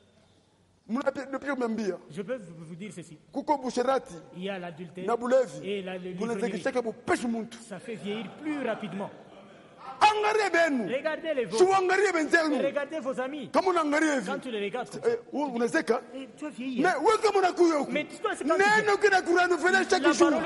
A: Je peux vous dire ceci. Il y a l'adultère et l'ivrogne. Ça fait vieillir plus rapidement. Regardez les vôtres. Regardez vos amis. Quand tu les regardes, tu as vieilli. Mais toi, c'est quand la parole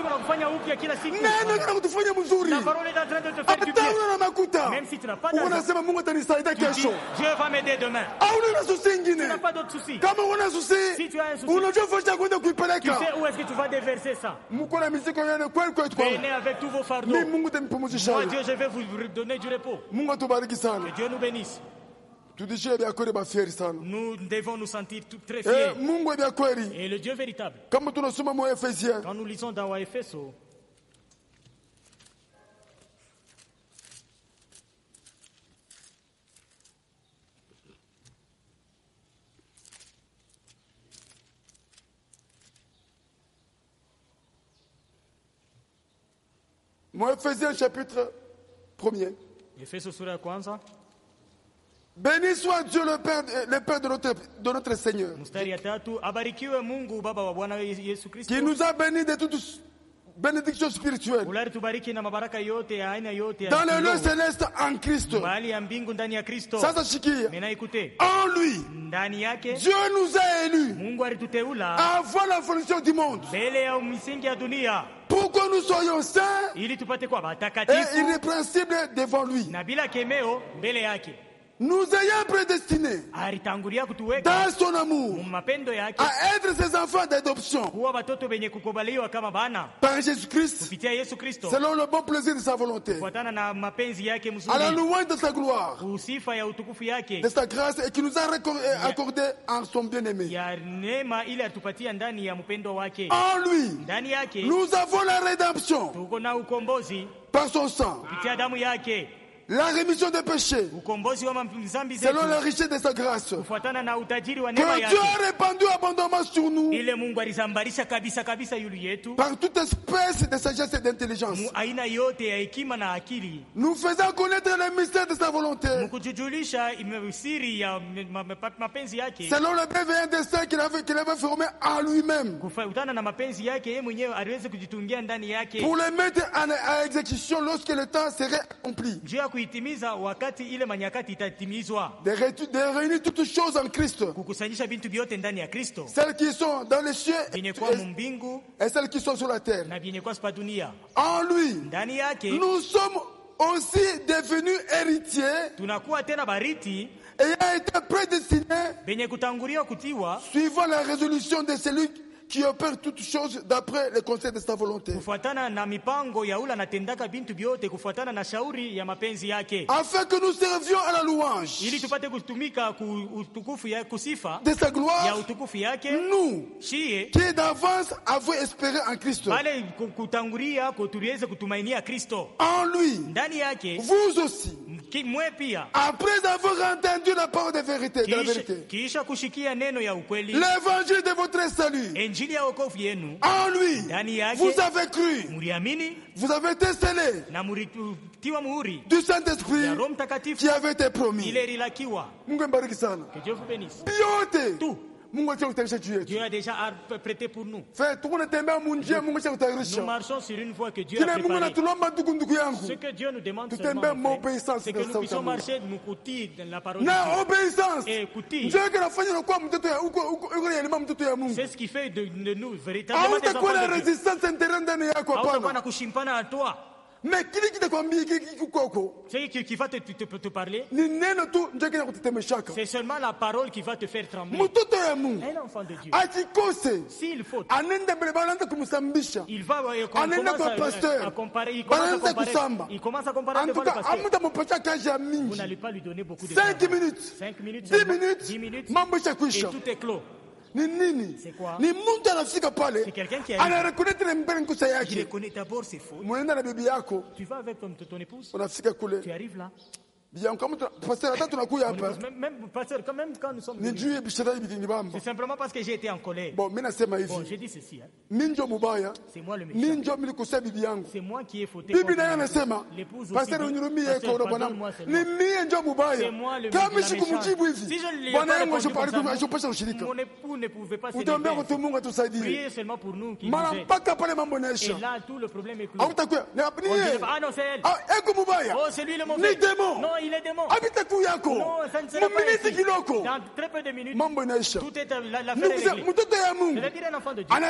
A: est en train de te faire du bien. Même si tu n'as pas d'argent, Dieu va m'aider demain. n'as pas d'autre souci.
B: Kama una souci,
A: si tu as un souci,
B: unajua fosha kwenda kuipeleka.
A: Tu sais où est-ce que tu vas déverser ça?
B: Mukona miziko yenu kweli kwetu kwa.
A: Venez avec tous vos fardeaux.
B: Mimi Mungu atanipumzisha.
A: Moi Dieu, je vais vous donner du repos.
B: Mungu atubariki sana.
A: Que Dieu nous bénisse.
B: Nous
A: devons nous sentir très fiers.
B: Et
A: le Dieu véritable.
B: Quand
A: nous lisons dans Ephésos,
B: Ephésiens chapitre 1er.
A: Ephésos sura ya kwanza.
B: Béni soit Dieu le Père de notre Seigneur, qui nous a bénis de toutes bénédictions spirituelles dans le lieu céleste en Christ. Sasa shikia, en lui, Dieu nous a élus avant la fondation du monde, pour que nous soyons saints et irrépréhensibles devant lui, nous ayant prédestinés dans son amour à être ses enfants d'adoption par Jésus-Christ, selon le bon plaisir de sa volonté, à la louange de sa gloire, de sa grâce, et qui nous a accordé en son bien-aimé. En lui, nous avons la rédemption par son sang, la rémission des péchés, selon la richesse de sa grâce, que Dieu a répandu abondamment sur nous par toute espèce de sagesse et d'intelligence, nous faisant connaître le mystère de sa volonté, selon le bienveillant dessein qu'il avait formé en lui-même, pour le mettre à exécution lorsque le temps serait accompli, de réunir toutes choses en Christ, celles qui sont dans les cieux et celles qui sont sur la terre. En lui, nous sommes aussi devenus héritiers, ayant été prédestinés suivant la résolution de celui qui opère toutes choses d'après le conseil de sa volonté, afin que nous servions à la louange de sa gloire, nous qui d'avance avons espéré en Christ. En lui, vous aussi, après avoir entendu la parole de vérité, l'évangile de votre salut, en lui, vous avez cru, vous avez été scellés du Saint-Esprit qui avait été promis.
A: Que Dieu vous bénisse. Dieu a déjà prêté pour nous. Nous marchons sur une voie que Dieu a préparée. Ce que Dieu nous demande seulement, c'est que nous puissions marcher, nous écouter la parole de Dieu. Et écouter. C'est ce qui fait de nous véritablement des enfants de Dieu.
B: Mais qui
A: va te parler? C'est seulement la parole qui va te faire trembler. Un enfant de Dieu, s'il faut, il va comparer, il commence à comparer devant le pasteur. Vous n'allez pas lui donner beaucoup de temps.
B: 5 minutes,
A: 10 minutes, et tout est clos. C'est quoi? C'est quelqu'un qui reconnaît d'abord ses fautes. Tu vas avec ton épouse, tu arrives là. Même quand nous sommes venus, c'est simplement parce que j'ai été en colère. Bon, j'ai dit ceci. C'est moi le méchant. C'est moi qui ai fauté. L'épouse aussi dit, pardonne-moi seulement. C'est moi le méchant. Si je ne l'ai pas répondu comme ça, mon époux ne pouvait pas s'élever. Priez seulement pour nous qui nous aide. Et là, tout le problème est clos. Ah non, c'est elle. Oh, c'est lui le mauvais. Non, il est démon. Non, ça ne sera pas ici. Dans très peu de minutes, tout est l'affaire est réglée. C'est-à-dire un enfant de Dieu.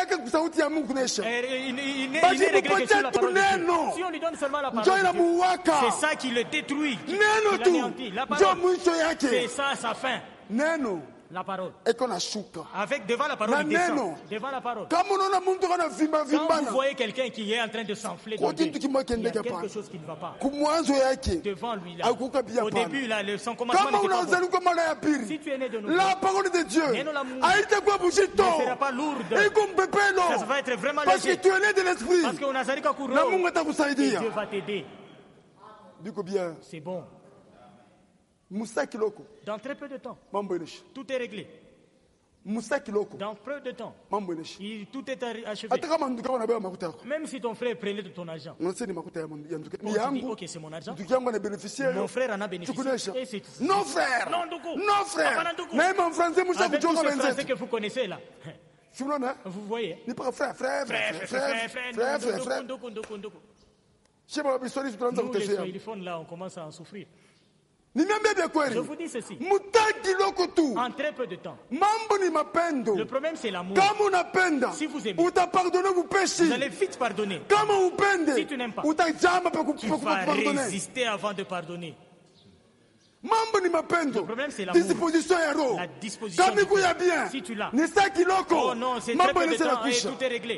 A: Il n'est réglé que sur la parole de Dieu. Si on lui donne seulement la parole de Dieu, c'est ça qui le détruit, qui l'anéantit. La parole, c'est ça sa fin. La parole.
B: Et qu'on a chouka.
A: Avec devant la parole, il descend. Devant la parole. Quand vous voyez quelqu'un qui est en train de s'enfler, il y a quelque chose qui ne va pas. Devant lui, là. Au début, là, son commandement n'était pas bon. Si tu es né de nouveau,
B: la parole de Dieu
A: ne sera pas lourde. Ça va être vraiment léger.
B: Parce que tu es né de l'esprit.
A: Parce qu'on a Zarika Kouro. Et Dieu va t'aider. C'est bon. Dans très peu de temps, tout est réglé. Dans peu de temps, tout est achevé. Même si ton frère prenait de ton argent, bon, tu dis, ok, c'est mon argent. Mon frère en a bénéficié.
B: Non, frère. Non, frère. Même en français,
A: avec tout ce français que vous connaissez là. Vous voyez?
B: Frère.
A: Nous, les soiliphones là, on commence à en souffrir. Je vous dis ceci. En très peu de temps. Le problème, c'est l'amour. Si vous aimez, vous allez vite pardonner. Si tu n'aimes pas, tu vas résister avant de pardonner. Le problème, c'est l'amour. La disposition. Si tu l'as. Oh non, c'est très peu de temps et tout est réglé.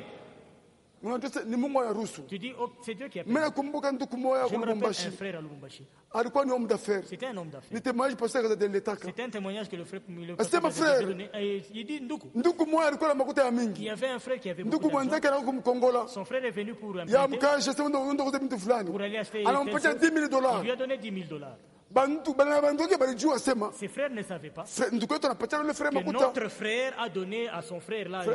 A: Tu dis, oh, c'est Dieu qui a fait. Je me rappelle un frère à Lubumbashi. C'était un homme d'affaires. C'était un témoignage que le frère a donné. Il dit Ndoukou. Il y avait un frère qui avait beaucoup d'argent. Son frère est venu pour aller acheter il lui a donné $10,000. Ses frères ne savaient pas que notre frère a donné à son frère là.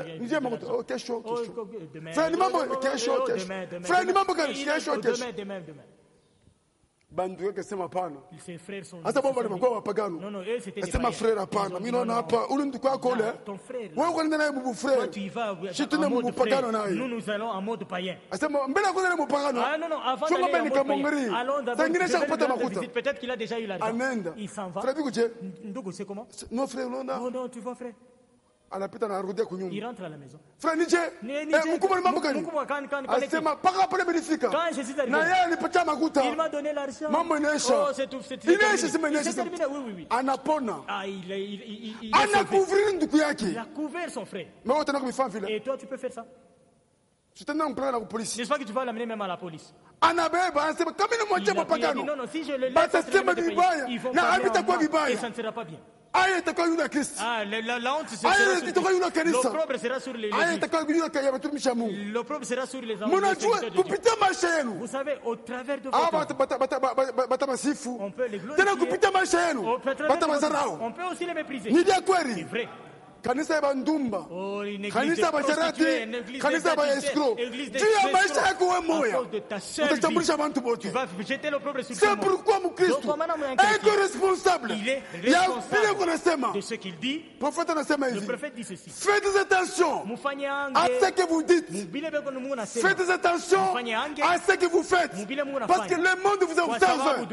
A: Demain. Ses frères sont non, eux c'était des païens. Ton frère, toi tu y vas en mode frère. Nous allons en mode païen. Non, avant d'aller en mode païen, allons d'abord visite. Peut-être qu'il a déjà eu l'argent. Il s'en va. Ndougou, c'est comment?
B: Non, frère,
A: non, tu vois, frère. Il rentre à la maison.
B: Frère Niché,
A: quand je suis arrivé, il m'a donné l'argent. Oh, c'est tout. C'est terminé. Oui. Il a couvert son frère. Et toi, tu peux faire ça? J'espère que tu vas l'amener même à la police. Non, si je le laisse, ils vont parler et ça ne sera pas bien. La honte, l'opprobre sera sur les l'opprobre sera sur les hommes. Vous savez, au travers de votre on peut les glorifier. On peut aussi les mépriser. C'est vrai.
B: Kanisa ya bandumba, kanisa ya basharati, kanisa ya baescro. Tu as maisha yako wewe moya. Utatambulisha bantu bote. C'est pourquoi mon Christ est responsable.
A: Il est responsable de ce qu'il dit. Le prophète dit ceci.
B: Faites attention à ce que vous dites. Faites attention à ce que vous faites. Parce que le monde vous observe.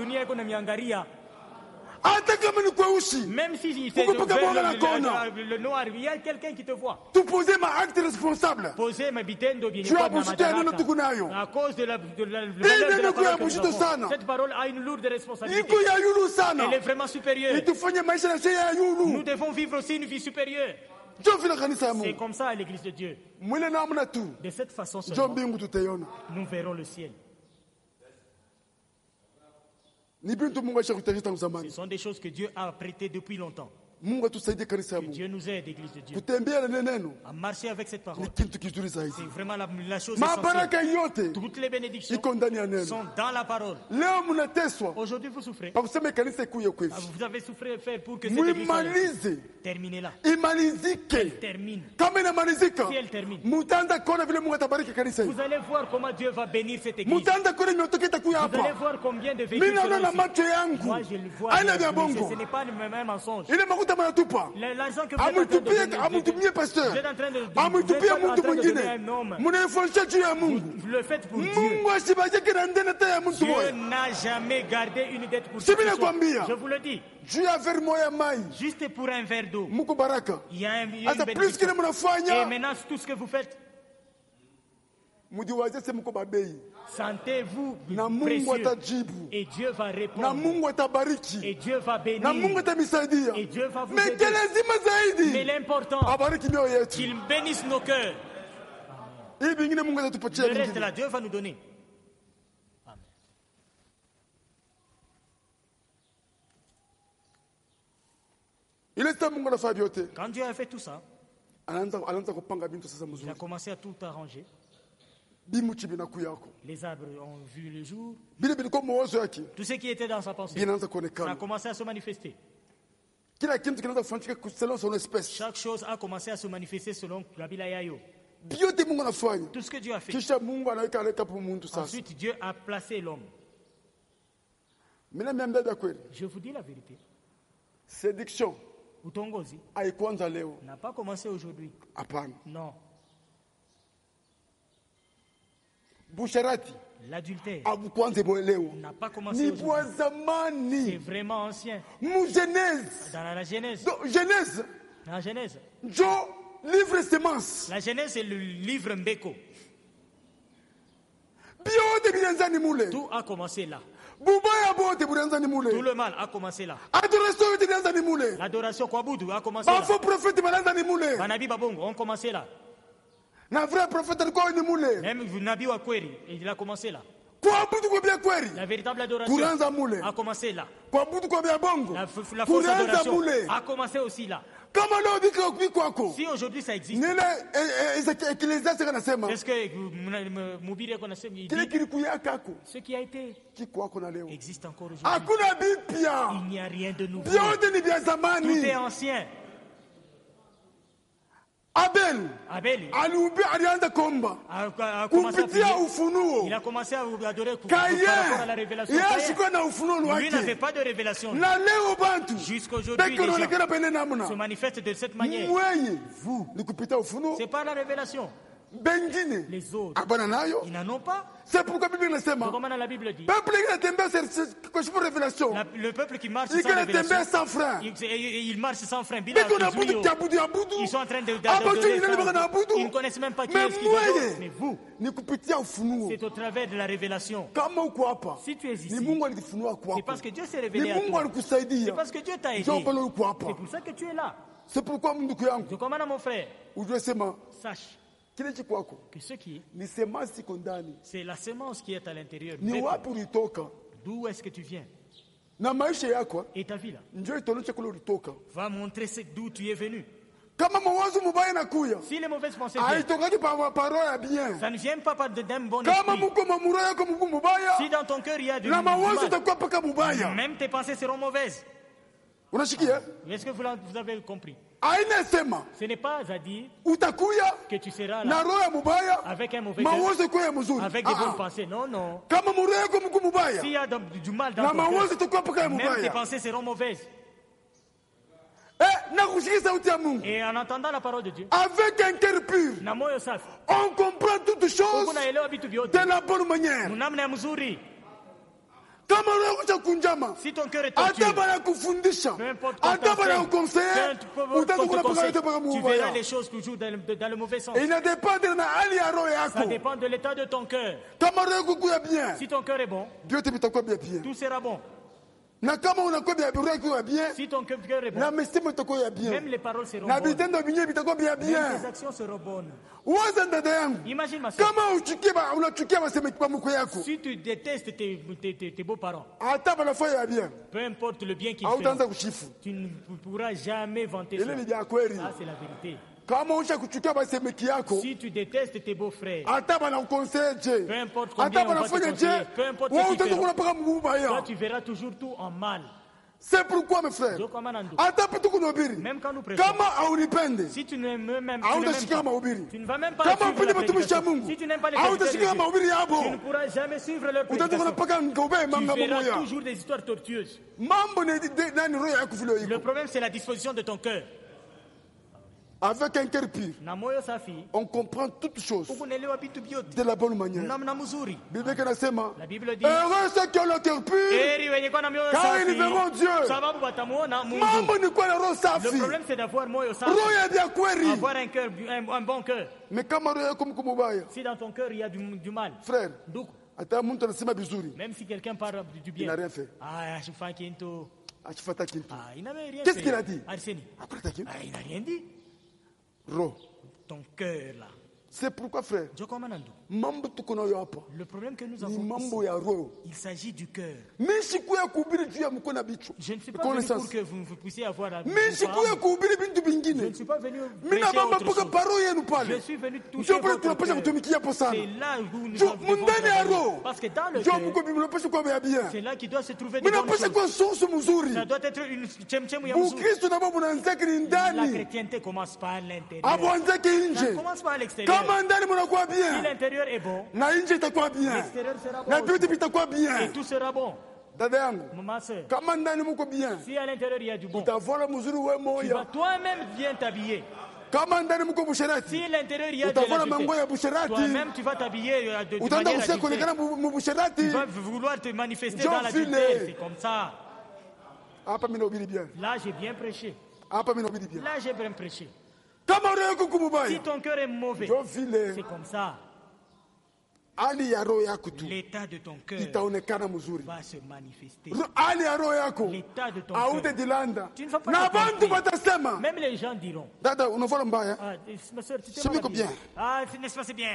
A: Même si c'est le noir, il y a quelqu'un qui te voit.
B: Tu posais ma acte responsable.
A: Tu as bougé à cause de la cette parole a une lourde responsabilité. Elle est vraiment supérieure. Nous devons vivre aussi une vie supérieure. C'est comme ça à l'église de Dieu. De cette façon seulement, nous verrons le ciel. Ce sont des choses que Dieu a prêtées depuis longtemps. Que Dieu nous aide, Église de Dieu, à marcher avec cette parole. C'est vraiment la chose essentielle. Toutes les bénédictions sont dans la parole. Aujourd'hui, vous souffrez. Vous avez souffert pour que cette église soit terminée là. Elle termine. Si elle termine, vous allez voir comment Dieu va bénir cette église. Vous allez voir combien de véhicules seront ici. Moi, je le vois. Ce n'est pas le même mensonge. L'argent que vous êtes en train de vous le faites pour Dieu. Dieu n'a jamais gardé une dette pour Dieu. Je vous le dis. Juste pour un verre d'eau. Il y a une bénédiction. Et maintenant, tout ce que vous faites, Sentez-vous précieux. Et Dieu va répondre. Et Dieu va bénir. Et Dieu va vous aider. Mais l'important, qu'il bénisse nos cœurs. Le reste là, Dieu va nous donner. Quand Dieu a fait tout ça, il a commencé à tout arranger. Les arbres ont vu le jour. Tout ce qui était dans sa pensée, ça a commencé à se manifester. Chaque chose a commencé à se manifester selon Kabila Yayo. Tout ce que Dieu a fait. Ensuite, Dieu a placé l'homme. Je vous dis la vérité.
B: Séduction
A: Utongozi n'a pas commencé aujourd'hui. Non. L'adultère n'a pas commencé aujourd'hui. C'est vraiment ancien. Dans la Genèse. La Genèse.
B: Livre semence.
A: La Genèse, c'est le livre Mbeko. Tout a commencé là. Tout le mal a commencé là. L'adoration Kwabudu a commencé là. Banabi Babongo ont commencé là. Même Nabi Wakweri, il a commencé là. La véritable adoration a commencé là. La fausse adoration a commencé aussi là. Si aujourd'hui ça existe, est-ce que Moubire connaissait ce qui a été existe encore aujourd'hui? Il n'y a rien de nouveau. Tout est ancien.
B: Abel alianza komba kupitia ufunuo.
A: Il a commencé à adorer par rapport à la révélation. Lui n'avait pas de révélation. Jusqu'aujourd'hui, les gens se manifestent de cette manière. Vous, c'est pas la révélation. Les autres, ils n'en ont pas.
B: C'est pourquoi
A: la Bible dit, le peuple qui marche sans frein, il marche sans frein. Ils sont en train d'adorer. Ils ne connaissent même pas qui est ce qu'ils adorent. Mais vous, c'est au travers de la révélation. Si tu es ici, c'est parce que Dieu s'est révélé à toi. C'est parce que Dieu t'a aidé. C'est pour ça que tu es là.
B: C'est pourquoi
A: je commande à mon frère, sache que ce qui est, c'est la semence qui est à l'intérieur. D'où est-ce que tu viens? Et ta vie là va montrer d'où tu es venu. Si les mauvaises pensées viennent, ça ne vient pas d'un bon esprit. Si dans ton cœur il y a du mal, même tes pensées seront mauvaises. Est-ce que vous avez compris? Ce n'est pas à dire que tu seras là avec un mauvais cœur, avec des bonnes pensées. Non, non. S'il y a du mal dans ton cœur, même tes pensées seront mauvaises. Et en entendant la parole de Dieu,
B: avec un cœur pur, on comprend toutes choses de la bonne manière.
A: Si ton cœur est tortueux, peu importe ton conseil, tu verras les choses toujours dans le mauvais sens. Ça dépend de l'état de ton cœur. Si ton cœur est bon, tout sera bon. Si ton cœur est bon, même les paroles seront bonnes. Même les actions seront bonnes. Imagine ma soeur. Si tu détestes tes beaux-parents, peu importe le bien qu'ils font, tu ne pourras jamais vanter ça. Ça, c'est la vérité. Si tu détestes tes beaux-frères, peu importe combien on va te conseiller, peu importe ce qu'ils font, toi tu verras toujours tout en mal.
B: C'est pourquoi, mes frères,
A: même quand nous prêchons, si tu ne m'aimes même pas, tu ne vas même pas suivre la prédication. Si tu n'aimes pas les prédicateurs, tu ne pourras jamais suivre leur prédication. Tu verras toujours des histoires tortueuses. Le problème, c'est la disposition de ton cœur.
B: Avec un cœur pur, on comprend toutes choses de la bonne manière. La Bible dit, heureux ceux qui ont le cœur pur, car ils verront Dieu. Le
A: problème, c'est d'avoir avoir un bon cœur.
B: Mais
A: si dans ton cœur il y a du mal,
B: frère,
A: Même si quelqu'un parle du bien.
B: Il n'a rien fait.
A: Il n'avait rien fait.
B: Qu'est-ce qu'il a dit?
A: Il n'a rien dit. Ton cœur là.
B: C'est pourquoi, frère,
A: le problème que nous avons ici, il s'agit du cœur. Je ne suis pas venu pour que vous puissiez avoir la je ne suis pas venu prêcher autre chose. Je suis venu toucher votre cœur. C'est là où nous devons parce que dans le cœur, c'est là qu'il doit se trouver des bonnes choses. Ça doit être une chemchem ya mzuri. La chrétienté commence par l'intérieur. Ça commence par l'extérieur. Si l'intérieur est bon, l'extérieur sera bon. Et tout sera bon. Ma soeur, si à l'intérieur il y a du bon, tu vas toi-même bien t'habiller. Si à l'intérieur il y a de la toi-même tu vas t'habiller de manière adultère. Tu vas vouloir te manifester dans l'adultère. C'est comme ça. Là j'ai bien prêché. Là j'ai bien prêché. Si ton cœur est mauvais, c'est comme ça. L'état de ton cœur va se manifester. L'état de ton cœur. Tu ne vas pas. Même les gens diront. Ma soeur, tu t'es mal bien. N'est-ce pas, c'est bien.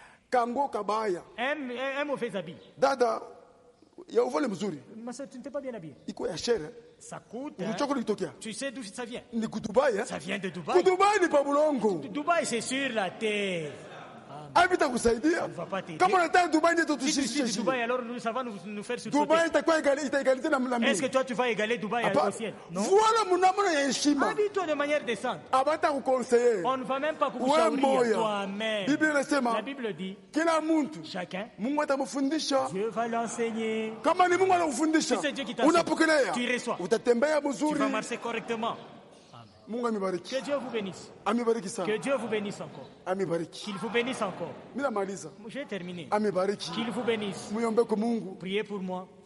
A: Un mauvais habit. Ma soeur, tu ne t'es pas bien habillé. Ça coûte. Tu sais d'où ça vient? Ça vient de Dubaï. Dubaï, c'est sur la terre. Ça ne va pas t'aider. Si tu suis de Dubaï, alors ça va nous faire sursauter. Est-ce que toi tu vas égaler Dubaï au ciel? Non. Habille-toi de manière décente. On ne va même pas coucher toi-même. La Bible dit chacun, Dieu va l'enseigner. Si c'est Dieu qui t'enseigne, tu reçois. Tu vas marcher correctement. Que Dieu vous bénisse. Que Dieu vous bénisse encore. Qu'il vous bénisse encore. J'ai terminé. Qu'il vous bénisse. Priez pour moi.